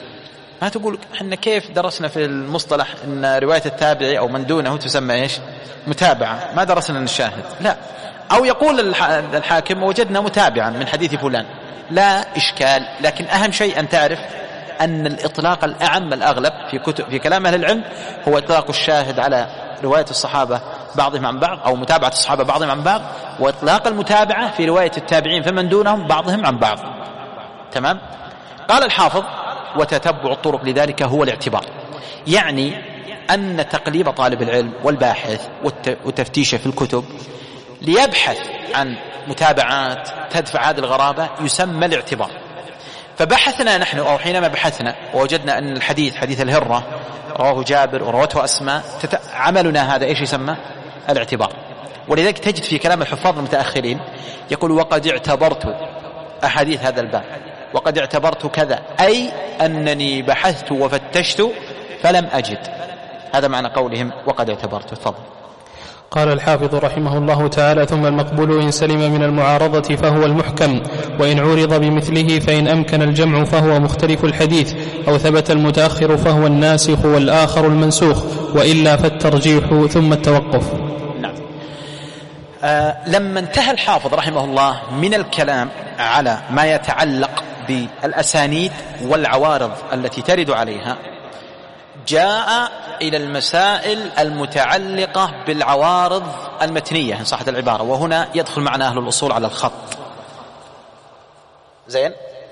ما تقول احنا كيف درسنا في المصطلح ان رواية التابعي او من دونه تسمى ايش؟ متابعة، ما درسنا الشاهد. لا. او يقول الحاكم وجدنا متابعا من حديث فلان، لا اشكال. لكن اهم شيء ان تعرف ان الاطلاق الاعم الاغلب في كتب في كلام اهل العلم هو اطلاق الشاهد على رواية الصحابة بعضهم عن بعض او متابعة الصحابة بعضهم عن بعض، واطلاق المتابعة في رواية التابعين فمن دونهم بعضهم عن بعض. تمام. قال الحافظ وتتبع الطرق لذلك هو الاعتبار، يعني أن تقليب طالب العلم والباحث والتفتيش في الكتب ليبحث عن متابعات تدفع هذه الغرابة يسمى الاعتبار. فبحثنا نحن أو حينما بحثنا ووجدنا أن الحديث حديث الهرة رواه جابر وروته أسماء، عملنا هذا إيش يسمى؟ الاعتبار. ولذلك تجد في كلام الحفاظ المتأخرين يقول وقد اعتبرت أحاديث هذا الباب، وقد اعتبرت كذا، أي أنني بحثت وفتشت فلم أجد. هذا معنى قولهم وقد اعتبرت. تفضل. قال الحافظ رحمه الله تعالى ثم المقبول إن سلم من المعارضة فهو المحكم، وإن عورض بمثله فإن أمكن الجمع فهو مختلف الحديث، أو ثبت المتأخر فهو الناسخ والآخر المنسوخ، وإلا فالترجيح ثم التوقف. نعم. آه لما انتهى الحافظ رحمه الله من الكلام على ما يتعلق بالأسانيد والعوارض التي ترد عليها، جاء إلى المسائل المتعلقة بالعوارض المتنية إن صحت العبارة، وهنا يدخل معنا أهل الأصول على الخط. زين.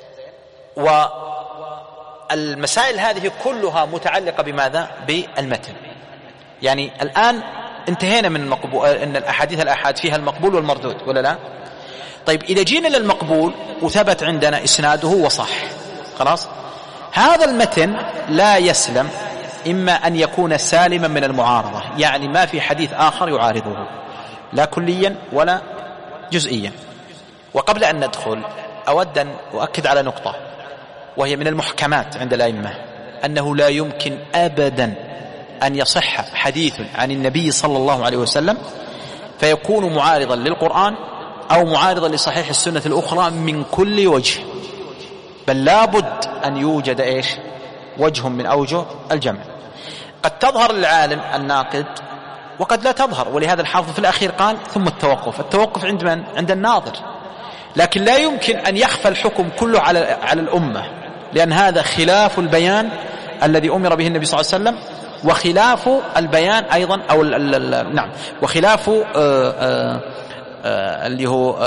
والمسائل هذه كلها متعلقة بماذا؟ بالمتن. يعني الآن انتهينا من المقبول، إن الأحاديث الأحاد فيها المقبول والمردود ولا لا؟ طيب إذا جينا للمقبول وثبت عندنا إسناده وصح، خلاص هذا المتن لا يسلم إما أن يكون سالما من المعارضة، يعني ما في حديث آخر يعارضه لا كليا ولا جزئيا. وقبل أن ندخل أود أن أؤكد على نقطة، وهي من المحكمات عند الأئمة، أنه لا يمكن أبدا أن يصح حديث عن النبي صلى الله عليه وسلم فيكون معارضا للقرآن أو معارضا لصحيح السنة الأخرى من كل وجه، بل لابد أن يوجد إيش؟ وجه من أوجه الجمع. قد تظهر للعالم الناقد وقد لا تظهر، ولهذا الحافظ في الأخير قال ثم التوقف. التوقف عند من؟ عند الناظر. لكن لا يمكن أن يخفى الحكم كله على على الأمة، لأن هذا خلاف البيان الذي أمر به النبي صلى الله عليه وسلم، وخلاف البيان أيضا أو ال ال ال نعم وخلاف آآ آآ آآ اللي هو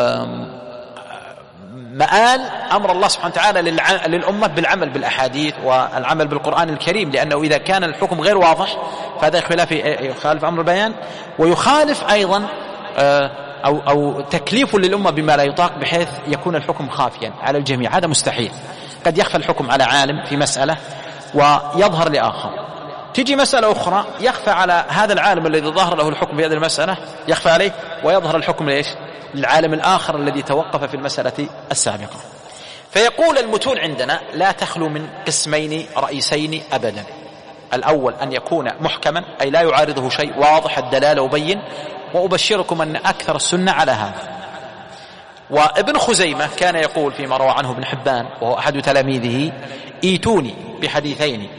مآل أمر الله سبحانه وتعالى للأمة بالعمل بالأحاديث والعمل بالقرآن الكريم، لأنه إذا كان الحكم غير واضح فهذا يخالف أمر البيان، ويخالف أيضا أو, أو تكليف للأمة بما لا يطاق بحيث يكون الحكم خافيا على الجميع. هذا مستحيل. قد يخفى الحكم على عالم في مسألة ويظهر لآخر، تجي مسألة أخرى يخفى على هذا العالم الذي ظهر له الحكم في هذه المسألة، يخفى عليه ويظهر الحكم ليش؟ للعالم الآخر الذي توقف في المسألة السابقة. فيقول المتون عندنا لا تخلو من قسمين رئيسين أبدا. الأول أن يكون محكما، أي لا يعارضه شيء، واضح الدلالة وبين، وأبشركم أن أكثر السنة على هذا. وابن خزيمة كان يقول فيما روى عنه ابن حبان وهو أحد تلاميذه: ايتوني بحديثين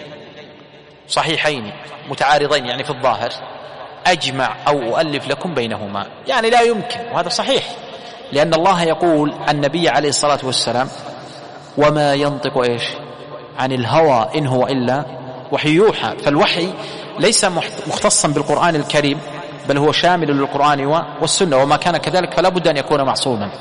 صحيحين متعارضين يعني في الظاهر أجمع أو أؤلف لكم بينهما. يعني لا يمكن، وهذا صحيح، لأن الله يقول النبي عليه الصلاة والسلام: وما ينطق إيش عن الهوى إن هو إلا وحي يوحى. فالوحي ليس مختصا بالقرآن الكريم، بل هو شامل للقرآن والسنة، وما كان كذلك فلا بد أن يكون معصوما.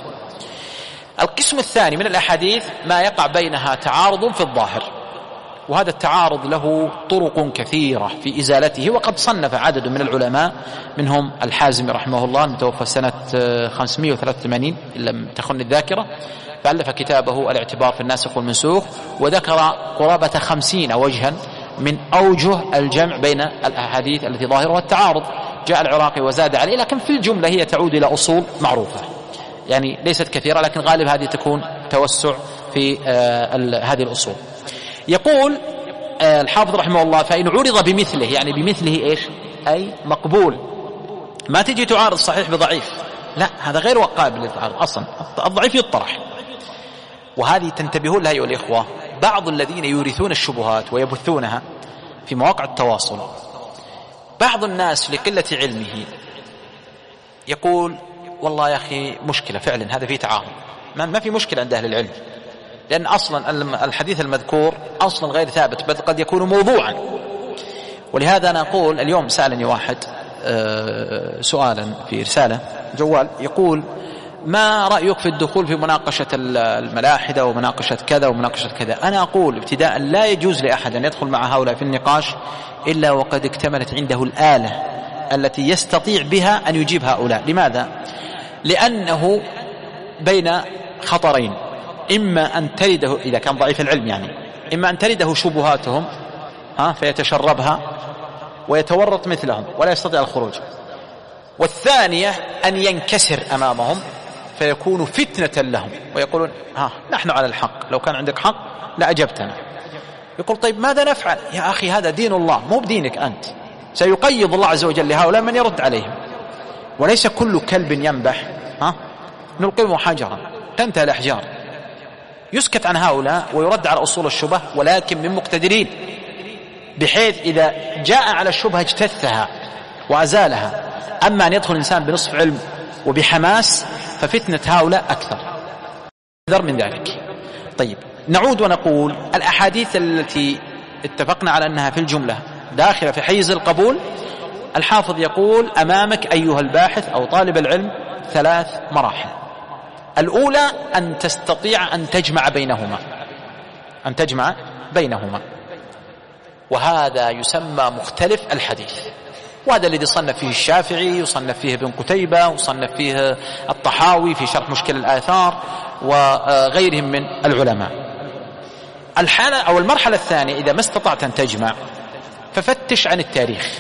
القسم الثاني من الأحاديث ما يقع بينها تعارض في الظاهر، وهذا التعارض له طرق كثيرة في إزالته، وقد صنف عدد من العلماء منهم الحازمي رحمه الله المتوفى سنة خمسمائة وثلاثة وثمانين إن لم تخن الذاكرة، فألف كتابه الاعتبار في الناسخ والمنسوخ، وذكر قرابة خمسين وجها من أوجه الجمع بين الأحاديث التي ظاهرها التعارض. جاء العراقي وزاد عليه، لكن في الجملة هي تعود إلى أصول معروفة، يعني ليست كثيرة، لكن غالب هذه تكون توسع في آه هذه الأصول. يقول آه الحافظ رحمه الله: فإن عرض بمثله، يعني بمثله إيش؟ أي مقبول، ما تجي تعارض صحيح بضعيف، لا، هذا غير قابل للتعارض أصلا، الضعيف يطرح. وهذه تنتبهون لها أيها الإخوة، بعض الذين يورثون الشبهات ويبثونها في مواقع التواصل، بعض الناس لقلة علمه يقول: والله يا أخي مشكلة فعلا، هذا فيه تعارض. ما في مشكلة عند أهل العلم، لأن أصلا الحديث المذكور أصلا غير ثابت، بل قد يكون موضوعا. ولهذا أنا أقول، اليوم سألني واحد سؤالا في رسالة جوال، يقول: ما رأيك في الدخول في مناقشة الملاحدة ومناقشة كذا ومناقشة كذا؟ أنا أقول ابتداء: لا يجوز لأحد أن يدخل مع هؤلاء في النقاش إلا وقد اكتملت عنده الآلة التي يستطيع بها أن يجيب هؤلاء. لماذا؟ لأنه بين خطرين: إما أن ترده، إذا كان ضعيف العلم يعني، إما أن ترده شبهاتهم ها فيتشربها ويتورط مثلهم ولا يستطيع الخروج، والثانية أن ينكسر أمامهم فيكون فتنة لهم ويقولون: ها نحن على الحق، لو كان عندك حق لأجبتنا. يقول: طيب ماذا نفعل؟ يا أخي هذا دين الله مو بدينك أنت، سيقيض الله عز وجل لهؤلاء من يرد عليهم، وليس كل كلب ينبح ها نلقيه حجرا تنتهي الأحجار. يسكت عن هؤلاء ويرد على أصول الشبه، ولكن من مقتدرين، بحيث إذا جاء على الشبهة اجتثها وأزالها. أما أن يدخل الإنسان بنصف علم وبحماس ففتنة هؤلاء أكثر، ذر من ذلك. طيب نعود ونقول: الأحاديث التي اتفقنا على أنها في الجملة داخلة في حيز القبول، الحافظ يقول: أمامك أيها الباحث أو طالب العلم ثلاث مراحل. الأولى أن تستطيع أن تجمع بينهما، أن تجمع بينهما، وهذا يسمى مختلف الحديث، وهذا الذي صنف فيه الشافعي، يصنف فيه ابن قتيبة، وصنف فيه الطحاوي في شرح مشكل الآثار، وغيرهم من العلماء. الحالة أو المرحلة الثانية: إذا ما استطعت أن تجمع ففتش عن التاريخ،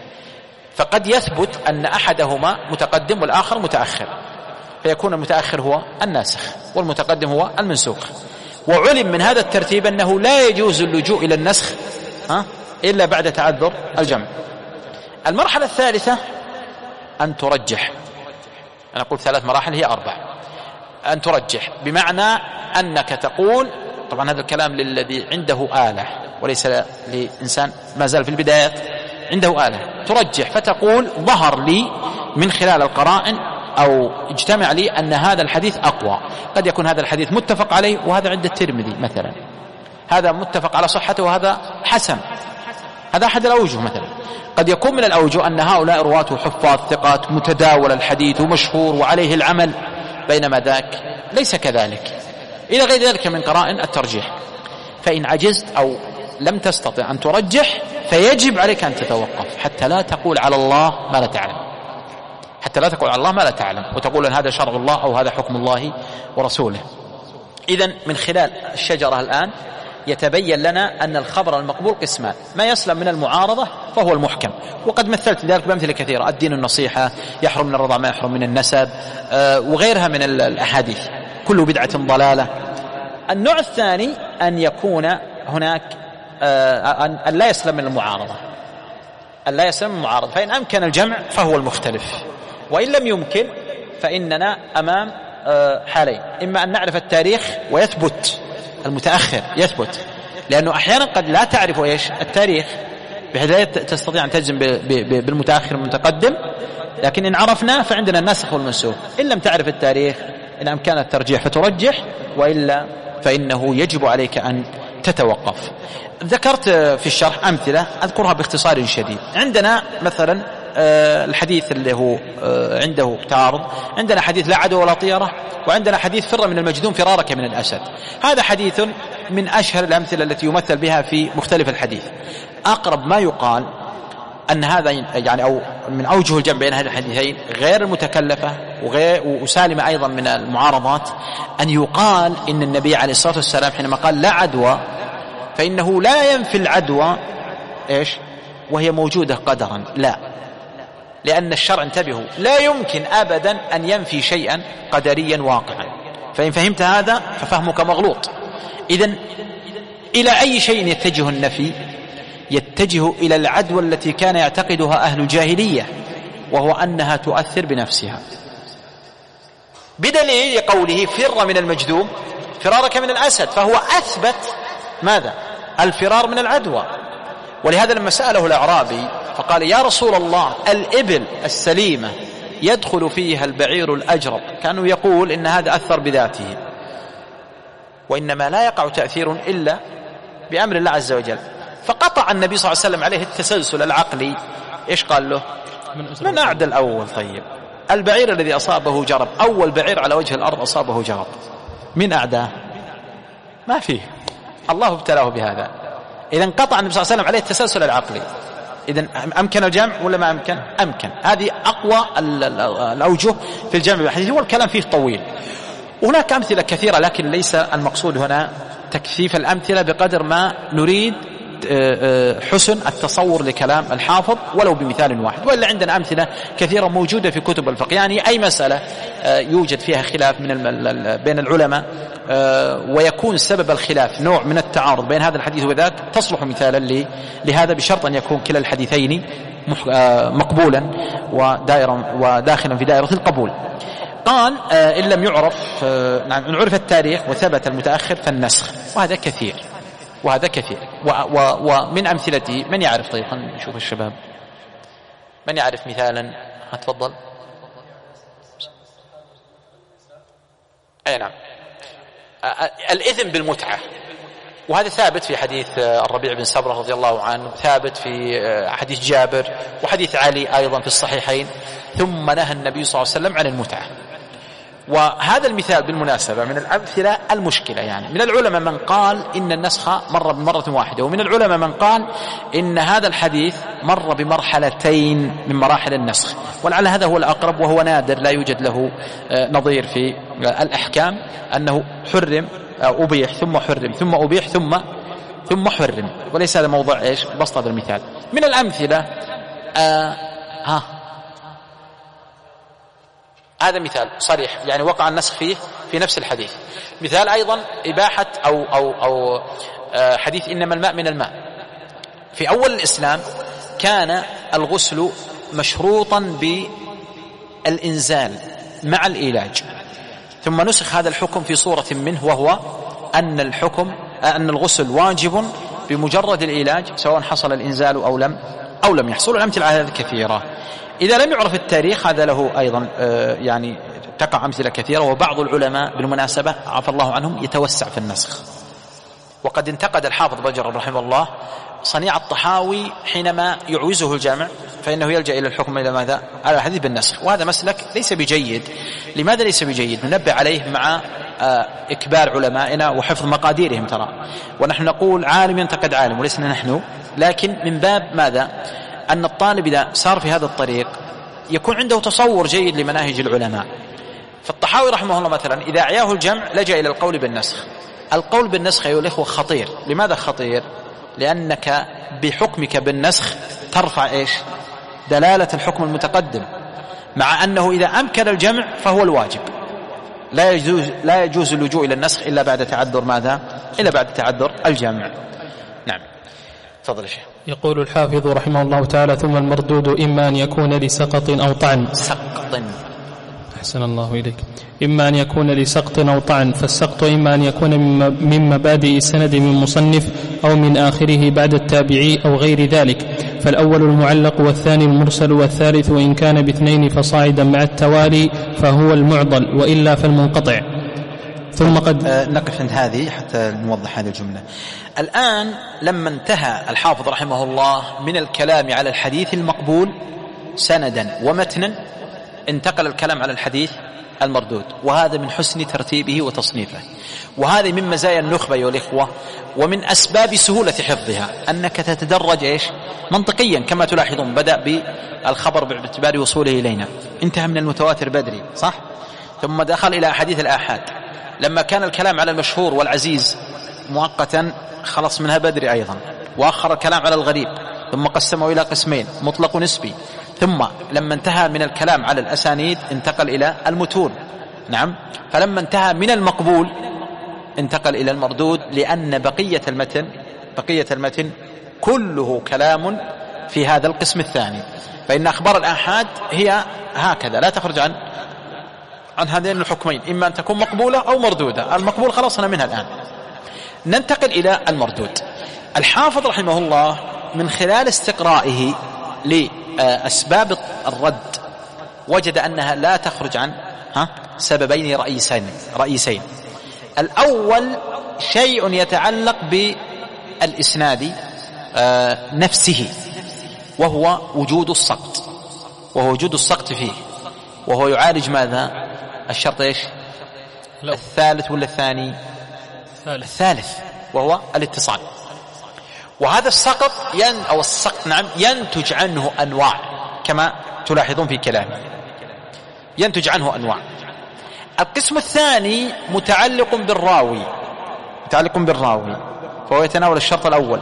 فقد يثبت أن أحدهما متقدم والآخر متأخر، فيكون المتأخر هو الناسخ والمتقدم هو المنسوخ. وعلم من هذا الترتيب أنه لا يجوز اللجوء إلى النسخ ها إلا بعد تعذر الجمع. المرحلة الثالثة أن ترجح، أنا أقول ثلاث مراحل هي أربع. أن ترجح بمعنى أنك تقول، طبعا هذا الكلام للذي عنده آلة وليس لإنسان ما زال في البدايات، عنده آلة، ترجح فتقول: ظهر لي من خلال القرائن أو اجتمع لي أن هذا الحديث أقوى. قد يكون هذا الحديث متفق عليه وهذا عند الترمذي مثلا، هذا متفق على صحته وهذا حسن، هذا أحد الأوجه مثلا. قد يكون من الأوجه أن هؤلاء رواة حفاظ ثقات متداول الحديث ومشهور وعليه العمل، بينما ذاك ليس كذلك، إلى غير ذلك من قرائن الترجيح. فإن عجزت أو لم تستطع أن ترجح فيجب عليك أن تتوقف، حتى لا تقول على الله ما لا تعلم، حتى لا تقول على الله ما لا تعلم وتقول أن هذا شرع الله أو هذا حكم الله ورسوله. إذن من خلال الشجرة الآن يتبين لنا أن الخبر المقبول قسمان: ما يسلم من المعارضة فهو المحكم، وقد مثلت ذلك بأمثلة كثيرة: الدين النصيحة، يحرم من الرضا ما يحرم من النسب، آه وغيرها من الأحاديث، كل بدعة ضلالة. النوع الثاني أن يكون هناك آه أن لا يسلم من المعارضة، أن لا يسلم من المعارضة، فإن أمكن الجمع فهو المختلف، وإن لم يمكن فإننا أمام حالين: إما أن نعرف التاريخ ويثبت المتأخر يثبت، لأنه أحيانا قد لا تعرف إيش التاريخ بحيث لا تستطيع أن تجزم بالمتأخر المتقدم، لكن إن عرفنا فعندنا الناسخ والمنسوخ. إن لم تعرف التاريخ إن أمكن الترجيح فترجح، وإلا فإنه يجب عليك أن تتوقف. ذكرت في الشرح أمثلة أذكرها باختصار شديد. عندنا مثلا الحديث اللي هو عنده تعارض، عندنا حديث لا عدوى ولا طيرة، وعندنا حديث فر من المجذوم فرارك من الأسد. هذا حديث من أشهر الأمثلة التي يمثل بها في مختلف الحديث. أقرب ما يقال أن هذا يعني أو من أوجه الجمع بين هذه الحديثين غير المتكلفة وغير وسالمة أيضا من المعارضات، أن يقال إن النبي عليه الصلاة والسلام حينما قال لا عدوى فإنه لا ينفي العدوى إيش وهي موجودة قدرا، لا، لأن الشرع انتبهوا لا يمكن أبدا أن ينفي شيئا قدريا واقعا. فإن فهمت هذا ففهمك مغلوط. إذن إلى أي شيء يتجه النفي؟ يتجه إلى العدوى التي كان يعتقدها أهل الجاهلية، وهو أنها تؤثر بنفسها، بدليل قوله فر من المجذوم فرارك من الأسد، فهو أثبت ماذا؟ الفرار من العدوى. ولهذا لما سأله الأعرابي فقال يا رسول الله الإبل السليمة يدخل فيها البعير الأجرب، كانوا يقول إن هذا أثر بذاته، وإنما لا يقع تأثير إلا بأمر الله عز وجل. فقطع النبي صلى الله عليه وسلم عليه التسلسل العقلي. إيش قال له؟ من أعدى الأول. طيب البعير الذي أصابه جرب، أول بعير على وجه الأرض أصابه جرب، من أعداه؟ ما فيه، الله ابتلاه بهذا. إذن قطع النبي صلى الله عليه وسلم عليه التسلسل العقلي. إذن أمكن الجمع ولا ما أمكن؟ أمكن. هذه أقوى الأوجه في الجمع بالحديث، والكلام فيه طويل. وهناك أمثلة كثيرة، لكن ليس المقصود هنا تكثيف الأمثلة بقدر ما نريد حسن التصور لكلام الحافظ ولو بمثال واحد. وإلا عندنا أمثلة كثيرة موجودة في كتب الفقه، يعني أي مسألة يوجد فيها خلاف من بين العلماء ويكون سبب الخلاف نوع من التعارض بين هذا الحديث وذاك، تصلح مثالا لهذا بشرط أن يكون كلا الحديثين مقبولا ودائرا وداخلا في دائرة القبول. قال إن لم يعرف، نعم، إن عرف التاريخ وثبت المتأخر فالنسخ، وهذا كثير وهذا كثير. ومن أمثلته من يعرف؟ طيب نشوف الشباب من يعرف مثالا. أتفضل. أي نعم، الإذن بالمتعة، وهذا ثابت في حديث الربيع بن سبرة رضي الله عنه، ثابت في حديث جابر وحديث علي أيضا في الصحيحين. ثم نهى النبي صلى الله عليه وسلم عن المتعة. وهذا المثال بالمناسبة من الأمثلة المشكلة، يعني من العلماء من قال إن النسخ مر بمرة واحدة، ومن العلماء من قال إن هذا الحديث مر بمرحلتين من مراحل النسخ، ولعل هذا هو الأقرب وهو نادر لا يوجد له نظير في الأحكام، أنه حرم أبيح ثم حرم ثم أبيح ثم ثم حرم، وليس هذا موضوع إيش بسط هذا المثال. من الأمثلة آه ها هذا مثال صريح، يعني وقع النسخ فيه في نفس الحديث. مثال أيضا إباحة أو, أو, أو حديث إنما الماء من الماء. في أول الإسلام كان الغسل مشروطا بالإنزال مع الإيلاج، ثم نسخ هذا الحكم في صورة منه، وهو أن الحكم أن الغسل واجب بمجرد الإيلاج سواء حصل الإنزال أو لم أو لم يحصل. الأمثلة على هذه كثيرة. إذا لم يعرف التاريخ هذا له أيضا يعني تقع أمثلة كثيرة. وبعض العلماء بالمناسبة عفى الله عنهم يتوسع في النسخ، وقد انتقد الحافظ بجر رحمه الله صنيع الطحاوي حينما يعوزه الجامع، فإنه يلجأ إلى الحكم إلى ماذا؟ على الحديث بالنسخ، وهذا مسلك ليس بجيد. لماذا ليس بجيد؟ ننبه عليه مع إكبار علمائنا وحفظ مقاديرهم ترى، ونحن نقول عالم ينتقد عالم ولسنا نحن، لكن من باب ماذا؟ أن الطالب إذا سار في هذا الطريق يكون عنده تصور جيد لمناهج العلماء. فالطحاوي رحمه الله مثلا إذا أعياه الجمع لجأ إلى القول بالنسخ. القول بالنسخ أيها الإخوة خطير. لماذا خطير؟ لأنك بحكمك بالنسخ ترفع إيش؟ دلالة الحكم المتقدم، مع أنه إذا أمكن الجمع فهو الواجب. لا يجوز لا يجوز اللجوء إلى النسخ إلا بعد تعذر ماذا؟ إلا بعد تعذر الجمع. نعم، تفضل يا شيخ. يقول الحافظ رحمه الله تعالى: ثم المردود إما أن يكون لسقط أو طعن. سقط أحسن الله إليك. إما أن يكون لسقط أو طعن، فالسقط إما أن يكون من مبادئ السند من مصنف أو من آخره بعد التابعي أو غير ذلك، فالأول المعلق والثاني المرسل والثالث وإن كان باثنين فصاعدا مع التوالي فهو المعضل، وإلا فالمنقطع. ثم قد آه نقف عند هذه حتى نوضح هذه الجملة. الآن لما انتهى الحافظ رحمه الله من الكلام على الحديث المقبول سندا ومتنا، انتقل الكلام على الحديث المردود، وهذا من حسن ترتيبه وتصنيفه، وهذه من مزايا النخبة أيها الإخوة، ومن أسباب سهولة حفظها أنك تتدرج إيش منطقيا كما تلاحظون. بدأ بالخبر باعتبار وصوله إلينا، انتهى من المتواتر بدري صح، ثم دخل إلى أحاديث الآحاد. لما كان الكلام على المشهور والعزيز مؤقتا خلص منها بدري أيضا، وأخر الكلام على الغريب، ثم قسمه إلى قسمين مطلق ونسبي، ثم لما انتهى من الكلام على الأسانيد انتقل إلى المتون. نعم، فلما انتهى من المقبول انتقل إلى المردود، لأن بقية المتن بقية المتن كله كلام في هذا القسم الثاني. فإن أخبار الآحاد هي هكذا لا تخرج عن عن هذين الحكمين، إما أن تكون مقبولة أو مردودة. المقبول خلصنا منها الآن، ننتقل إلى المردود. الحافظ رحمه الله من خلال استقرائه لأسباب الرد وجد أنها لا تخرج عن ها سببين رئيسين رئيسين الأول شيء يتعلق بالإسناد نفسه، وهو وجود السقط وهو وجود السقط فيه، وهو يعالج ماذا؟ الشرط إيش؟ الثالث ولا الثاني؟ الثالث, الثالث وهو الاتصال. وهذا السقط ين أو السقط نعم ينتج عنه أنواع كما تلاحظون في كلامه، ينتج عنه أنواع. القسم الثاني متعلق بالراوي متعلق بالراوي فهو يتناول الشرط الأول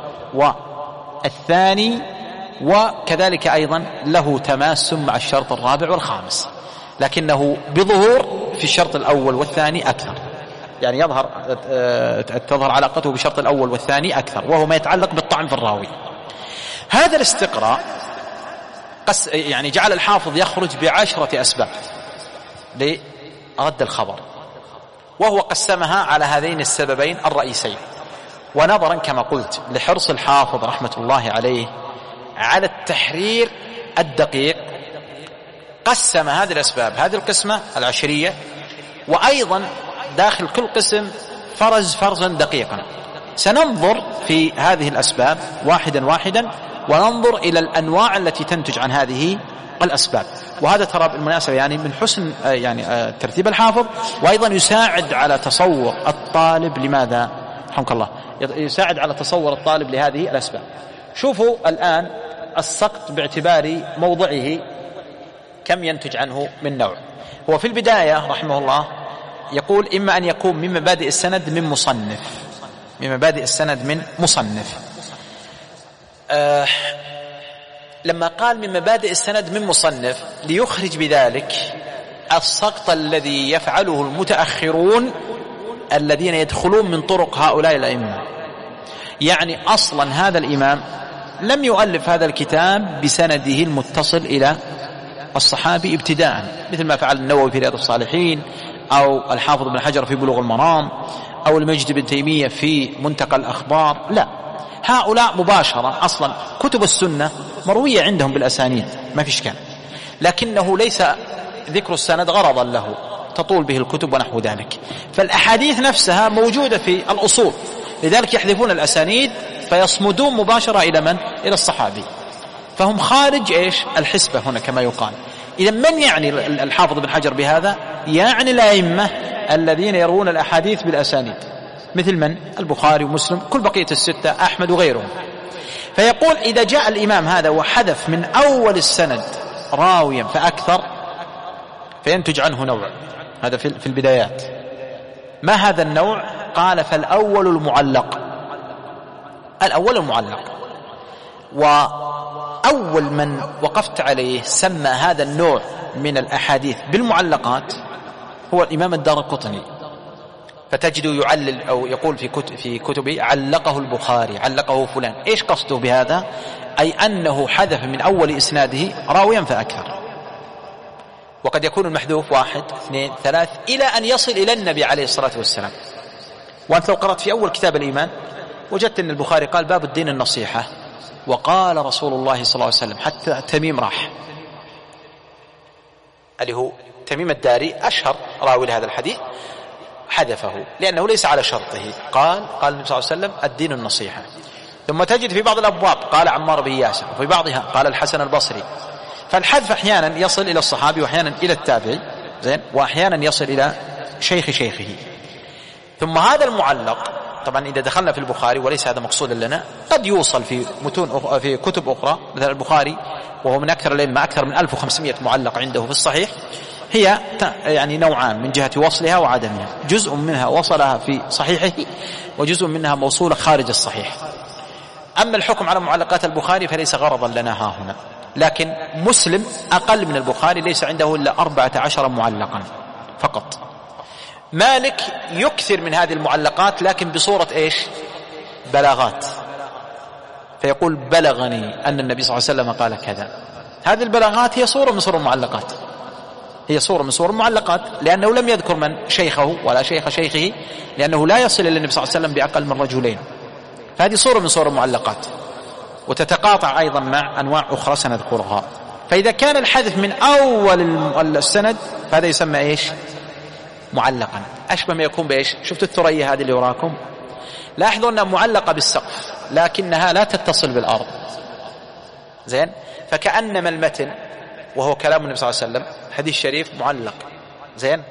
والثاني، وكذلك أيضا له تماس مع الشرط الرابع والخامس، لكنه بظهور في الشرط الأول والثاني أكثر، يعني يظهر تظهر علاقته بالشرط الأول والثاني أكثر، وهو ما يتعلق بالطعن في الراوي. هذا الاستقراء قس يعني جعل الحافظ يخرج بعشرة أسباب لرد الخبر، وهو قسمها على هذين السببين الرئيسين. ونظرا كما قلت لحرص الحافظ رحمة الله عليه على التحرير الدقيق قسم هذه الأسباب هذه القسمة العشرية، وأيضا داخل كل قسم فرز فرزا دقيقا. سننظر في هذه الأسباب واحدا واحدا، وننظر إلى الأنواع التي تنتج عن هذه الأسباب. وهذا ترى بالمناسبة يعني من حسن يعني ترتيب الحافظ، وأيضا يساعد على تصور الطالب لماذا رحمك الله يساعد على تصور الطالب لهذه الأسباب. شوفوا الآن السقط باعتبار موضعه كم ينتج عنه من نوع. هو في البداية رحمه الله يقول إما أن يكون من مبادئ السند من مصنف من مبادئ السند من مصنف آه لما قال من مبادئ السند من مصنف ليخرج بذلك السقط الذي يفعله المتأخرون الذين يدخلون من طرق هؤلاء الأئمة. يعني أصلا هذا الإمام لم يؤلف هذا الكتاب بسنده المتصل إلى الصحابي ابتداء، مثل ما فعل النووي في رياض الصالحين، أو الحافظ بن حجر في بلوغ المرام، أو المجد بن تيمية في منتقى الأخبار. لا، هؤلاء مباشرة أصلا كتب السنة مروية عندهم بالأسانيد ما في إشكال، لكنه ليس ذكر السند غرضا له تطول به الكتب ونحو ذلك. فالأحاديث نفسها موجودة في الأصول، لذلك يحذفون الأسانيد فيصمدون مباشرة إلى من؟ إلى الصحابي، فهم خارج إيش الحسبة هنا كما يقال. إذا من يعني الحافظ بن حجر بهذا؟ يعني الأئمة الذين يروون الأحاديث بالأسانيد، مثل من؟ البخاري ومسلم، كل بقية الستة، أحمد وغيرهم. فيقول إذا جاء الإمام هذا وحذف من أول السند راويا فأكثر فينتج عنه نوع، هذا في البدايات. ما هذا النوع؟ قال فالأول المعلق الأول المعلق وأول من وقفت عليه سمى هذا النوع من الأحاديث بالمعلقات هو الإمام الدارقطني، فتجده يعلل أو يقول في كتب في كتبه علقه البخاري، علقه فلان. إيش قصده بهذا؟ أي أنه حذف من أول إسناده راويا فأكثر. وقد يكون المحذوف واحد اثنين ثلاث إلى أن يصل إلى النبي عليه الصلاة والسلام. وأنت لو قرأت في أول كتاب الإيمان وجدت أن البخاري قال باب الدين النصيحة، وقال رسول الله صلى الله عليه وسلم، حتى تميم راح اللي هو تميم الداري أشهر راوي لهذا الحديث حذفه لأنه ليس على شرطه. قال قال النبي صلى الله عليه وسلم الدين النصيحة. ثم تجد في بعض الأبواب قال عمار بن ياسر، وفي بعضها قال الحسن البصري. فالحذف أحيانا يصل إلى الصحابي وأحيانا إلى التابعي، زين، وأحيانا يصل إلى شيخ شيخه. ثم هذا المعلق طبعا إذا دخلنا في البخاري وليس هذا مقصودا لنا، قد يوصل في متون أخ... في كتب أخرى مثل البخاري وهو من أكثر الأئمة، أكثر من ألف وخمسمائة معلق عنده في الصحيح، هي يعني نوعان من جهة وصلها وعدمها، جزء منها وصلها في صحيحه وجزء منها موصولة خارج الصحيح. أما الحكم على معلقات البخاري فليس غرضا لنا ها هنا، لكن مسلم أقل من البخاري ليس عنده إلا أربعة عشر معلقا فقط. مالك يكثر من هذه المعلقات لكن بصورة إيش؟ بلاغات، فيقول بلغني أن النبي صلى الله عليه وسلم قال كذا. هذه البلاغات هي صورة من صور المعلقات، هي صورة من صور المعلقات، لأنه لم يذكر من شيخه ولا شيخ شيخه، لأنه لا يصل إلى النبي صلى الله عليه وسلم بأقل من رجلين. فهذه صورة من صور المعلقات، وتتقاطع أيضا مع أنواع أخرى سنذكرها. فإذا كان الحذف من أول السند فهذا يسمى إيش؟ معلقا، أشبه ما يكون بإيش؟ شفتوا الثريا هذه اللي وراكم؟ لاحظوا أنها معلقة بالسقف لكنها لا تتصل بالأرض، زين، فكأنما المتن وهو كلام النبي صلى الله عليه وسلم حديث شريف معلق، زين،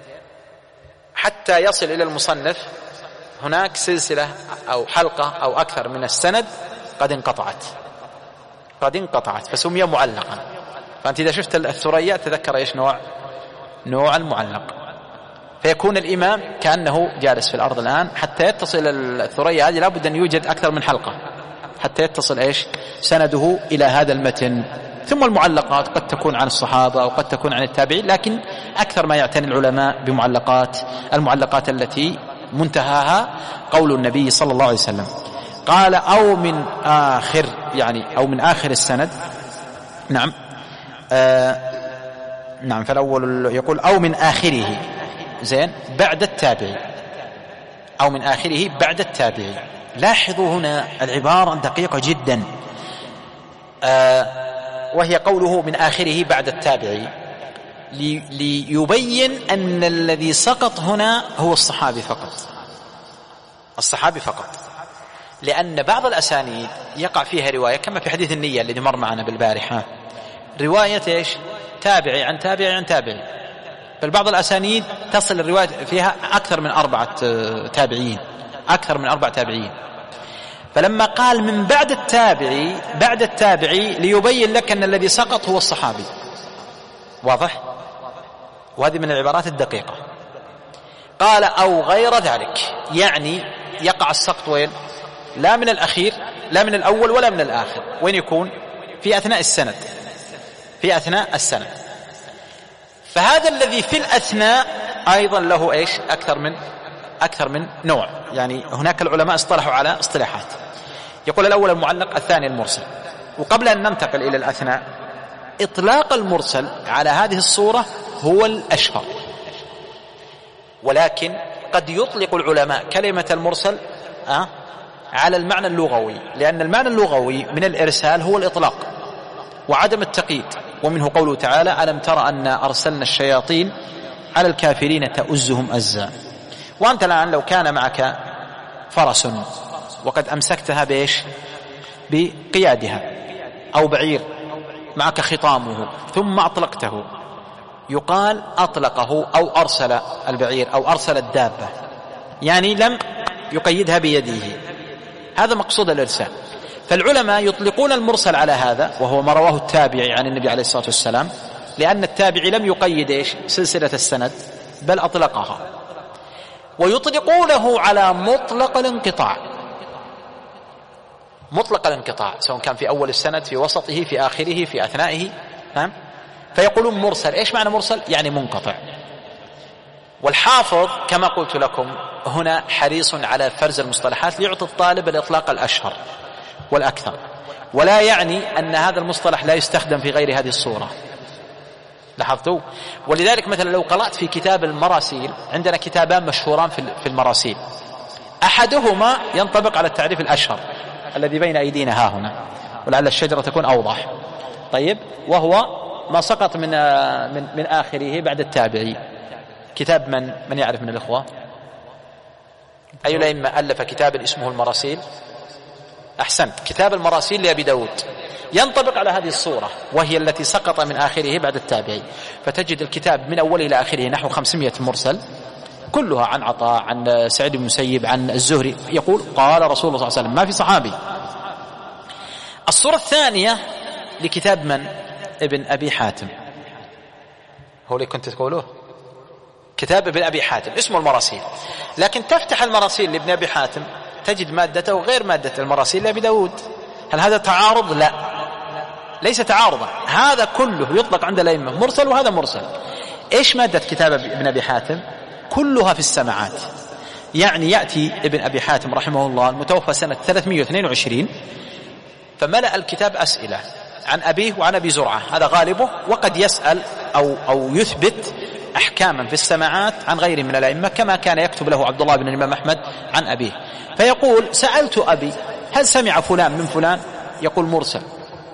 حتى يصل إلى المصنف هناك سلسلة أو حلقة أو أكثر من السند قد انقطعت قد انقطعت فسمي معلقا. فأنت إذا شفت الثريا تذكر إيش نوع نوع المعلق. فيكون الإمام كأنه جالس في الأرض الآن، حتى يتصل الثريا هذه لابد أن يوجد أكثر من حلقة حتى يتصل إيش سنده إلى هذا المتن. ثم المعلقات قد تكون عن الصحابة وقد تكون عن التابعين، لكن أكثر ما يعتني العلماء بمعلقات المعلقات التي منتهاها قول النبي صلى الله عليه وسلم. قال أو من آخر، يعني أو من آخر السند. نعم آه نعم فالأول يقول أو من آخره، زين، بعد التابعي، أو من آخره بعد التابعي. لاحظوا هنا العبارة دقيقة جدا، آه وهي قوله من آخره بعد التابعي، لي ليبين أن الذي سقط هنا هو الصحابي فقط، الصحابي فقط، لأن بعض الأسانيد يقع فيها رواية كما في حديث النية الذي مر معنا بالبارحة، رواية إيش؟ تابعي عن تابعي عن تابعي. فالبعض الأسانيد تصل الرواية فيها أكثر من أربعة تابعين، أكثر من أربع تابعين. فلما قال من بعد التابعي بعد التابعي ليبين لك أن الذي سقط هو الصحابي. واضح؟ وهذه من العبارات الدقيقة. قال أو غير ذلك، يعني يقع السقط وين؟ لا من الأخير، لا من الأول ولا من الآخر. وين يكون؟ في أثناء السند، في أثناء السند. فهذا الذي في الأثناء أيضا له إيش؟ أكثر من أكثر من نوع، يعني هناك العلماء اصطلحوا على اصطلاحات. يقول الأول المعلق، الثاني المرسل. وقبل أن ننتقل إلى الأثناء، إطلاق المرسل على هذه الصورة هو الأشهر، ولكن قد يطلق العلماء كلمة المرسل أه؟ على المعنى اللغوي، لأن المعنى اللغوي من الإرسال هو الإطلاق وعدم التقييد. ومنه قوله تعالى ألم تر أن أرسلنا الشياطين على الكافرين تؤزهم أزا. وأنت الآن لو كان معك فرس وقد أمسكتها بإيش؟ بقيادها، أو بعير معك خطامه ثم أطلقته، يقال أطلقه أو أرسل البعير أو أرسل الدابة، يعني لم يقيدها بيده. هذا مقصود الإرسال. فالعلماء يطلقون المرسل على هذا، وهو ما رواه التابعي عن النبي عليه الصلاة والسلام، لأن التابعي لم يقيد إيش؟ سلسلة السند، بل أطلقها. ويطلقونه على مطلق الانقطاع، مطلق الانقطاع، سواء كان في أول السند، في وسطه، في آخره، في أثنائه. نعم. فيقولون مرسل. إيش معنى مرسل؟ يعني منقطع. والحافظ كما قلت لكم هنا حريص على فرز المصطلحات ليعطي الطالب الإطلاق الأشهر والأكثر، ولا يعني أن هذا المصطلح لا يستخدم في غير هذه الصورة. لاحظتوا؟ ولذلك مثلا لو قرأت في كتاب المراسيل، عندنا كتابان مشهوران في المراسيل، أحدهما ينطبق على التعريف الأشهر الذي بين أيدينا ها هنا، ولعل الشجرة تكون أوضح. طيب، وهو ما سقط من من من آخره بعد التابعي. كتاب من من يعرف من الإخوة؟ أي الأئمة ألف كتابا اسمه المراسيل؟ أحسنت، كتاب المراسيل لأبي داود ينطبق على هذه الصورة، وهي التي سقط من آخره بعد التابعي. فتجد الكتاب من أوله إلى آخره نحو خمسمائة مرسل، كلها عن عطاء، عن سعيد بن المسيب، عن الزهري، يقول قال رسول الله صلى الله عليه وسلم، ما في صحابي. الصورة الثانية لكتاب من؟ ابن أبي حاتم، هو اللي كنت تقوله، كتاب ابن أبي حاتم اسمه المراسيل. لكن تفتح المراسيل لابن أبي حاتم تجد مادته غير مادة المراسيل لأبي داود. هل هذا تعارض؟ لا، ليس تعارضا، هذا كله يطلق عند الأئمة مرسل وهذا مرسل. إيش مادة كتاب ابن أبي حاتم؟ كلها في السماعات. يعني يأتي ابن أبي حاتم رحمه الله المتوفى سنة ثلاثمائة واثنين وعشرين، فملأ الكتاب أسئلة عن أبيه وعن أبي زرعة، هذا غالبه، وقد يسأل أو, أو يثبت أحكاما في السماعات عن غيره من الأئمة، كما كان يكتب له عبد الله بن الإمام أحمد عن أبيه. فيقول سألت أبي هل سمع فلان من فلان؟ يقول مرسل.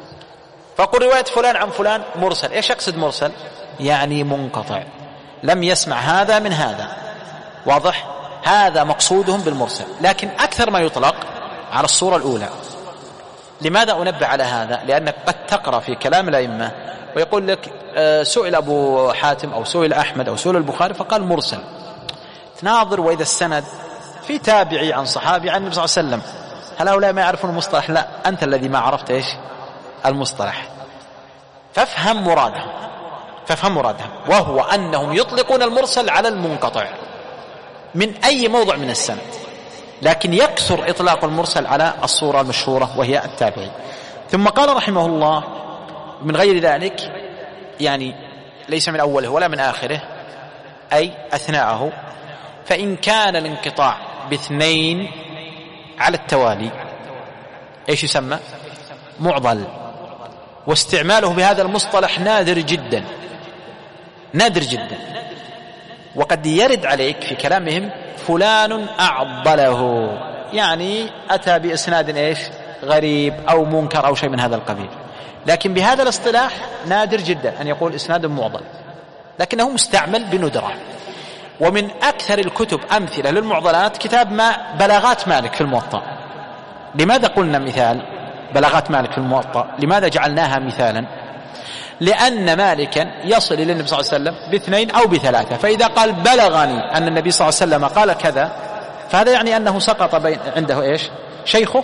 فأقول رواية فلان عن فلان مرسل. إيش أقصد مرسل؟ يعني منقطع، لم يسمع هذا من هذا، واضح؟ هذا مقصودهم بالمرسل. لكن أكثر ما يطلق على الصورة الأولى. لماذا أنبه على هذا؟ لأنك قد تقرأ في كلام الأئمة ويقول لك سئل أبو حاتم أو سئل أحمد أو سئل البخاري فقال مرسل، تناظر وإذا السند في تابعي عن صحابي عن النبي صلى الله عليه وسلم، هل هؤلاء ما يعرفون المصطلح؟ لا، أنت الذي ما عرفت إيش المصطلح. فافهم مرادهم، فافهم مرادهم، وهو أنهم يطلقون المرسل على المنقطع من أي موضع من السند، لكن يكثر إطلاق المرسل على الصورة المشهورة وهي التابعي. ثم قال رحمه الله من غير ذلك، يعني ليس من أوله ولا من آخره، أي أثناءه، فإن كان الانقطاع باثنين على التوالي إيش يسمى؟ معضل. واستعماله بهذا المصطلح نادر جدا، نادر جدا. وقد يرد عليك في كلامهم فلان أعضله، يعني أتى بإسناد إيش؟ غريب أو منكر أو شيء من هذا القبيل. لكن بهذا الاصطلاح نادر جدا أن يقول إسناد معضل، لكنه مستعمل بندرة. ومن أكثر الكتب أمثلة للمعضلات كتاب ما بلاغات مالك في الموطأ. لماذا قلنا مثال بلاغات مالك في الموطأ؟ لماذا جعلناها مثالا؟ لأن مالكا يصل إلى النبي صلى الله عليه وسلم باثنين أو بثلاثة، فإذا قال بلغني أن النبي صلى الله عليه وسلم قال كذا، فهذا يعني أنه سقط بين عنده إيش؟ شيخه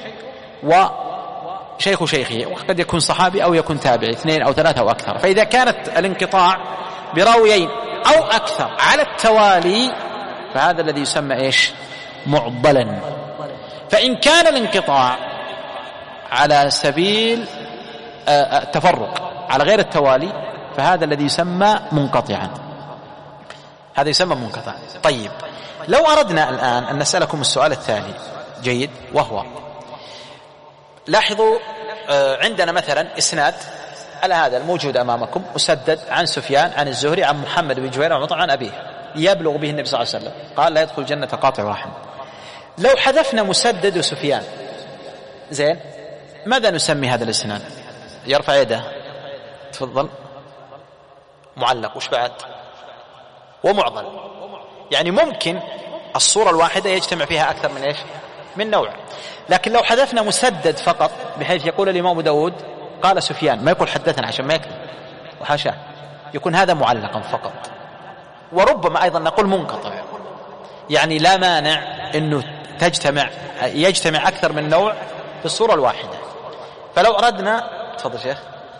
وشيخ شيخه، وقد يكون صحابي أو يكون تابعي، اثنين أو ثلاثة أو أكثر. فإذا كانت الانقطاع براويين أو أكثر على التوالي فهذا الذي يسمى إيش؟ معضلا. فإن كان الانقطاع على سبيل التفرق على غير التوالي فهذا الذي يسمى منقطعا، هذا يسمى منقطع. طيب، لو أردنا الآن أن نسألكم السؤال التالي، جيد، وهو لاحظوا عندنا مثلا إسناد على هذا الموجود أمامكم مسدد عن سفيان عن الزهري عن محمد بن جبير عن عن أبيه، يبلغ به النبي صلى الله عليه وسلم قال لا يدخل الجنة قاطع رحم. لو حذفنا مسدد وسفيان زين، ماذا نسمي هذا الإسناد؟ يرفع يده، تفضل. معلق، وش بعد؟ ومعضل. يعني ممكن الصورة الواحدة يجتمع فيها أكثر من إيش؟ من نوع. لكن لو حذفنا مسدد فقط بحيث يقول الإمام أبو داود قال سفيان، ما يقول حدثنا عشان ما يكذب وحاشاه، يكون هذا معلقا فقط. وربما أيضا نقول منقطع، يعني لا مانع أنه تجتمع يجتمع أكثر من نوع في الصورة الواحدة. فلو أردنا، تفضل شيخ.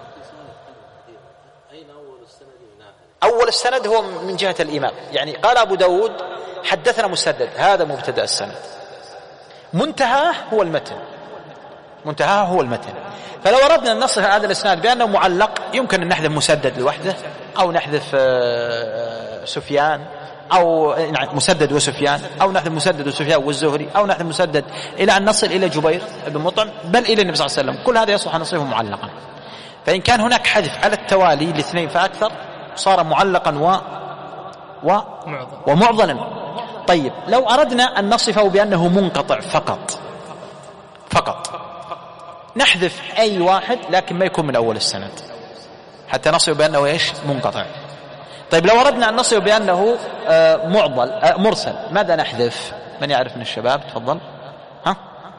أول السند هو من جهة الإمام، يعني قال أبو داود حدثنا مسدد، هذا مبتدأ السند، منتهاه هو المتن، منتهاه هو المتن. فلو أردنا أن نصف هذا الإسناد بأنه معلق يمكن أن نحذف مسدد لوحده، أو نحذف سفيان، أو مسدد وسفيان، أو نحذف مسدد وسفيان والزهري، أو نحذف مسدد إلى أن نصل إلى جبير بن مطعم، بل إلى النبي صلى الله عليه وسلم. كل هذا يصلح أن نصفه معلقا. فإن كان هناك حذف على التوالي لاثنين فأكثر صار معلقا و و ومعضلا. طيب لو أردنا أن نصفه بأنه منقطع فقط فقط نحذف أي واحد لكن ما يكون من أول السند حتى نصفه بأنه إيش منقطع. طيب لو أردنا أن نصفه بأنه معضل مرسل ماذا نحذف؟ من يعرف من الشباب؟ تفضل. ها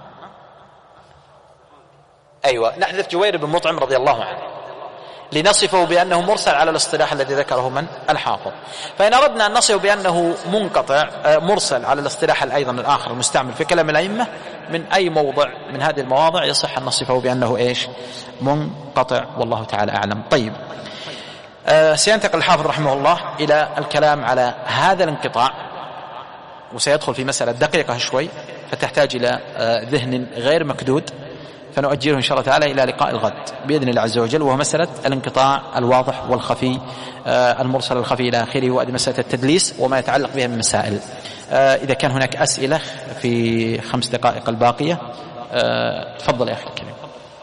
أيوة نحذف جوير بن مطعم رضي الله عنه لنصفه بأنه مرسل على الاصطلاح الذي ذكره من الحافظ. فإن أردنا أن نصفه بأنه منقطع مرسل على الاصطلاح أيضا الآخر المستعمل في كلام الأئمة من أي موضع من هذه المواضع يصح أن نصفه بأنه إيش منقطع والله تعالى أعلم. طيب آه سينتقل الحافظ رحمه الله إلى الكلام على هذا الانقطاع وسيدخل في مسألة دقيقة شوي فتحتاج إلى آه ذهن غير مكدود فنؤجله إن شاء الله تعالى إلى لقاء الغد بإذن الله عز وجل وهو مسألة الانقطاع الواضح والخفي آه المرسل الخفي إلى آخره وهذه مسألة التدليس وما يتعلق بها من مسائل. آه إذا كان هناك أسئلة في خمس دقائق الباقية آه تفضل يا أخي الكريم.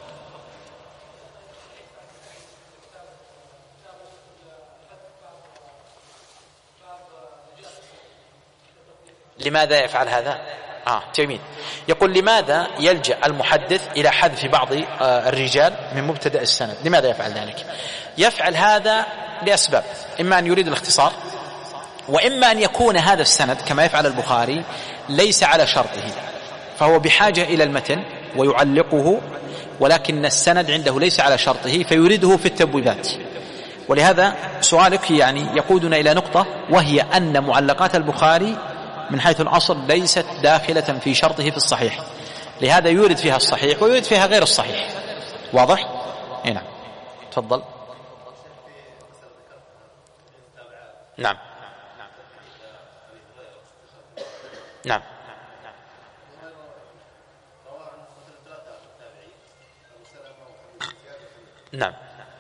لماذا يفعل هذا؟ آه جميل. يقول لماذا يلجأ المحدث إلى حذف بعض آه الرجال من مبتدأ السند؟ لماذا يفعل ذلك؟ يفعل هذا لأسباب، إما أن يريد الاختصار وإما أن يكون هذا السند كما يفعل البخاري ليس على شرطه فهو بحاجة إلى المتن ويعلقه ولكن السند عنده ليس على شرطه فيريده في التبويبات. ولهذا سؤالك يعني يقودنا إلى نقطة وهي أن معلقات البخاري من حيث الأصل ليست داخلة في شرطه في الصحيح لهذا يورد فيها الصحيح ويورد فيها غير الصحيح. واضح؟ نعم تفضل. نعم نعم نعم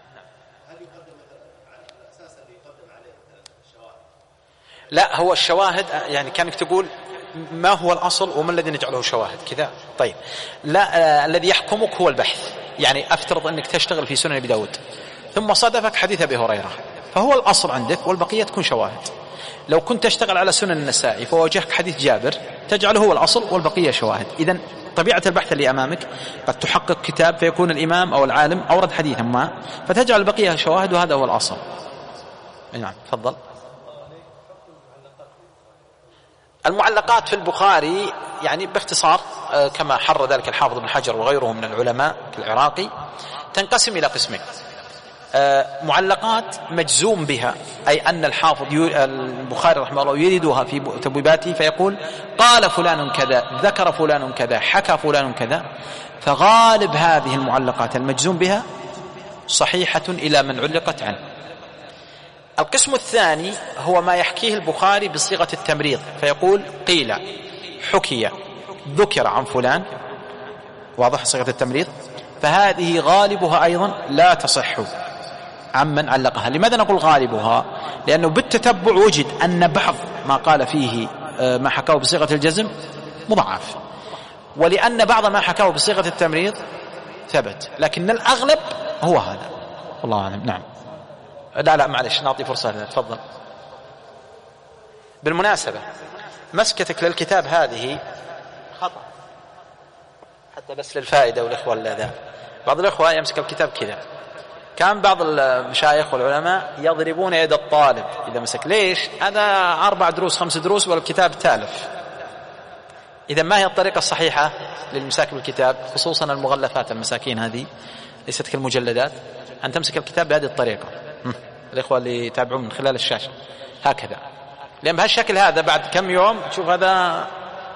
لا هو الشواهد يعني كانك تقول ما هو الأصل وما الذي نجعله شواهد كذا. طيب لا آه الذي يحكمك هو البحث. يعني أفترض أنك تشتغل في سنن أبي داود ثم صادفك حديث أبي هريرة فهو الأصل عندك والبقية تكون شواهد. لو كنت تشتغل على سنن النسائي فواجهك حديث جابر تجعله هو الأصل والبقية شواهد. إذن طبيعة البحث اللي أمامك قد تحقق كتاب فيكون الإمام أو العالم أورد حديثا ما فتجعل البقية شواهد وهذا هو الأصل. نعم تفضل. المعلقات في البخاري يعني باختصار كما حر ذلك الحافظ بن حجر وغيره من العلماء العراقي تنقسم إلى قسمين. معلقات مجزوم بها أي أن الحافظ البخاري رحمه الله يريدها في تبويباته فيقول قال فلان كذا ذكر فلان كذا حكى فلان كذا فغالب هذه المعلقات المجزوم بها صحيحة إلى من علقت عنه. القسم الثاني هو ما يحكيه البخاري بصيغة التمريض فيقول قيل حكي ذكر عن فلان. واضح صيغة التمريض. فهذه غالبها أيضا لا تصح عمن علقها. لماذا نقول غالبها؟ لأنه بالتتبع وجد أن بعض ما قال فيه ما حكاه بصيغة الجزم مضاعف ولأن بعض ما حكاه بصيغة التمريض ثبت لكن الأغلب هو هذا والله أعلم. نعم لا لا معلش نعطي فرصة لنا تفضل. بالمناسبة مسكتك للكتاب هذه خطأ حتى بس للفائدة والإخوة الأذى. بعض الإخوة يمسك الكتاب كذا. كان بعض المشايخ والعلماء يضربون يد الطالب إذا مسك. ليش؟ هذا أربع دروس خمس دروس والكتاب تالف. إذا ما هي الطريقة الصحيحة للمساك بالكتاب خصوصا المغلفات المساكين هذه ليست كالمجلدات أن تمسك الكتاب بهذه الطريقة. الإخوة اللي يتابعون من خلال الشاشة هكذا لأن بهالشكل هذا بعد كم يوم تشوف هذا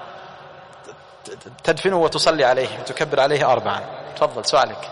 تدفنه وتصلي عليه وتكبر عليه أربعا. تفضل سؤالك.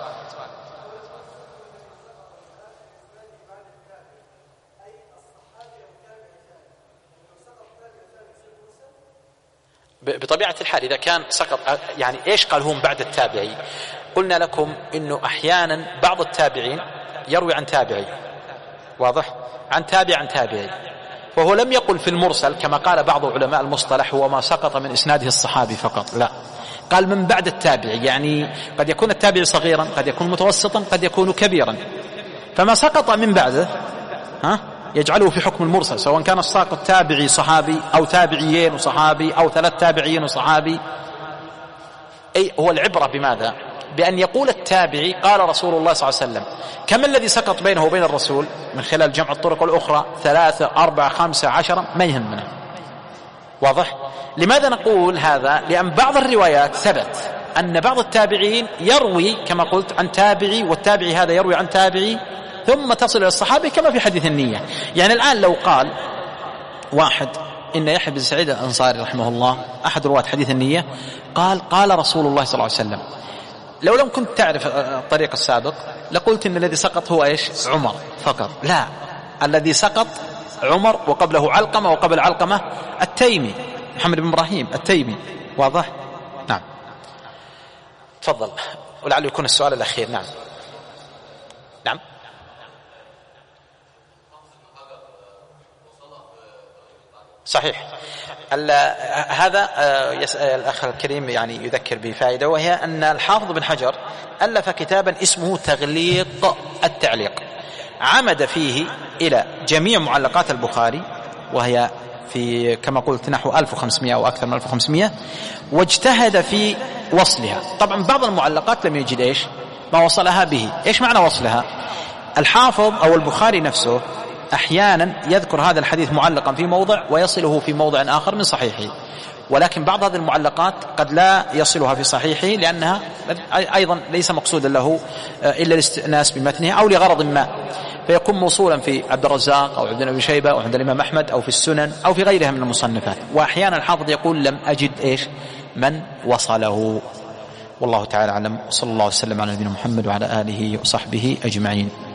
بطبيعة الحال إذا كان سقط يعني إيش قال هم بعد التابعي؟ قلنا لكم إنه أحيانا بعض التابعين يروي عن تابعي. واضح؟ عن تابع عن تابعي وهو لم يقل في المرسل كما قال بعض علماء المصطلح هو ما سقط من إسناده الصحابي فقط. لا قال من بعد التابعي يعني قد يكون التابعي صغيرا قد يكون متوسطا قد يكون كبيرا فما سقط من بعده ها يجعله في حكم المرسل، سواء كان الساقط تابعي صحابي أو تابعيين وصحابي أو ثلاث تابعيين وصحابي. أي هو العبرة بماذا؟ بأن يقول التابعي قال رسول الله صلى الله عليه وسلم، كم الذي سقط بينه وبين الرسول من خلال جمع الطرق الأخرى، ثلاثة أربعة خمسة عشرة، ما يهمنا. واضح؟ لماذا نقول هذا؟ لأن بعض الروايات ثبت أن بعض التابعين يروي كما قلت عن تابعي، والتابعي هذا يروي عن تابعي ثم تصل إلى الصحابي، كما في حديث النية. يعني الآن لو قال واحد إن يحيى بن سعيد الأنصاري رحمه الله أحد رواة حديث النية قال قال رسول الله صلى الله عليه وسلم، لو لم كنت تعرف الطريق السابق لقلت إن الذي سقط هو إيش؟ عمر فقط. لا، الذي سقط عمر وقبله علقمة وقبل علقمة التيمي، محمد بن إبراهيم التيمي. واضح؟ نعم. تفضل، ولعله يكون السؤال الأخير. نعم نعم. صحيح. هذا الأخ الكريم يعني يذكر بفائدة، وهي أن الحافظ بن حجر ألف كتابا اسمه تغليق التعليق، عمد فيه إلى جميع معلقات البخاري، وهي في كما قلت نحو ألف وخمسمائة أو أكثر من ألف وخمسمائة، واجتهد في وصلها. طبعا بعض المعلقات لم يجد إيش ما وصلها به. إيش معنى وصلها؟ الحافظ أو البخاري نفسه أحيانا يذكر هذا الحديث معلقا في موضع ويصله في موضع آخر من صحيحه، ولكن بعض هذه المعلقات قد لا يصلها في صحيحه لأنها أيضا ليس مقصودا له إلا الاستئناس بمتنه أو لغرض ما، فيكون موصولا في عبد الرزاق أو عبد أبي شيبة أو عند الإمام أحمد أو في السنن أو في غيرها من المصنفات. وأحيانا الحافظ يقول لم أجد إيش من وصله. والله تعالى أعلم، صلى الله وسلم على نبينا محمد وعلى آله وصحبه أجمعين.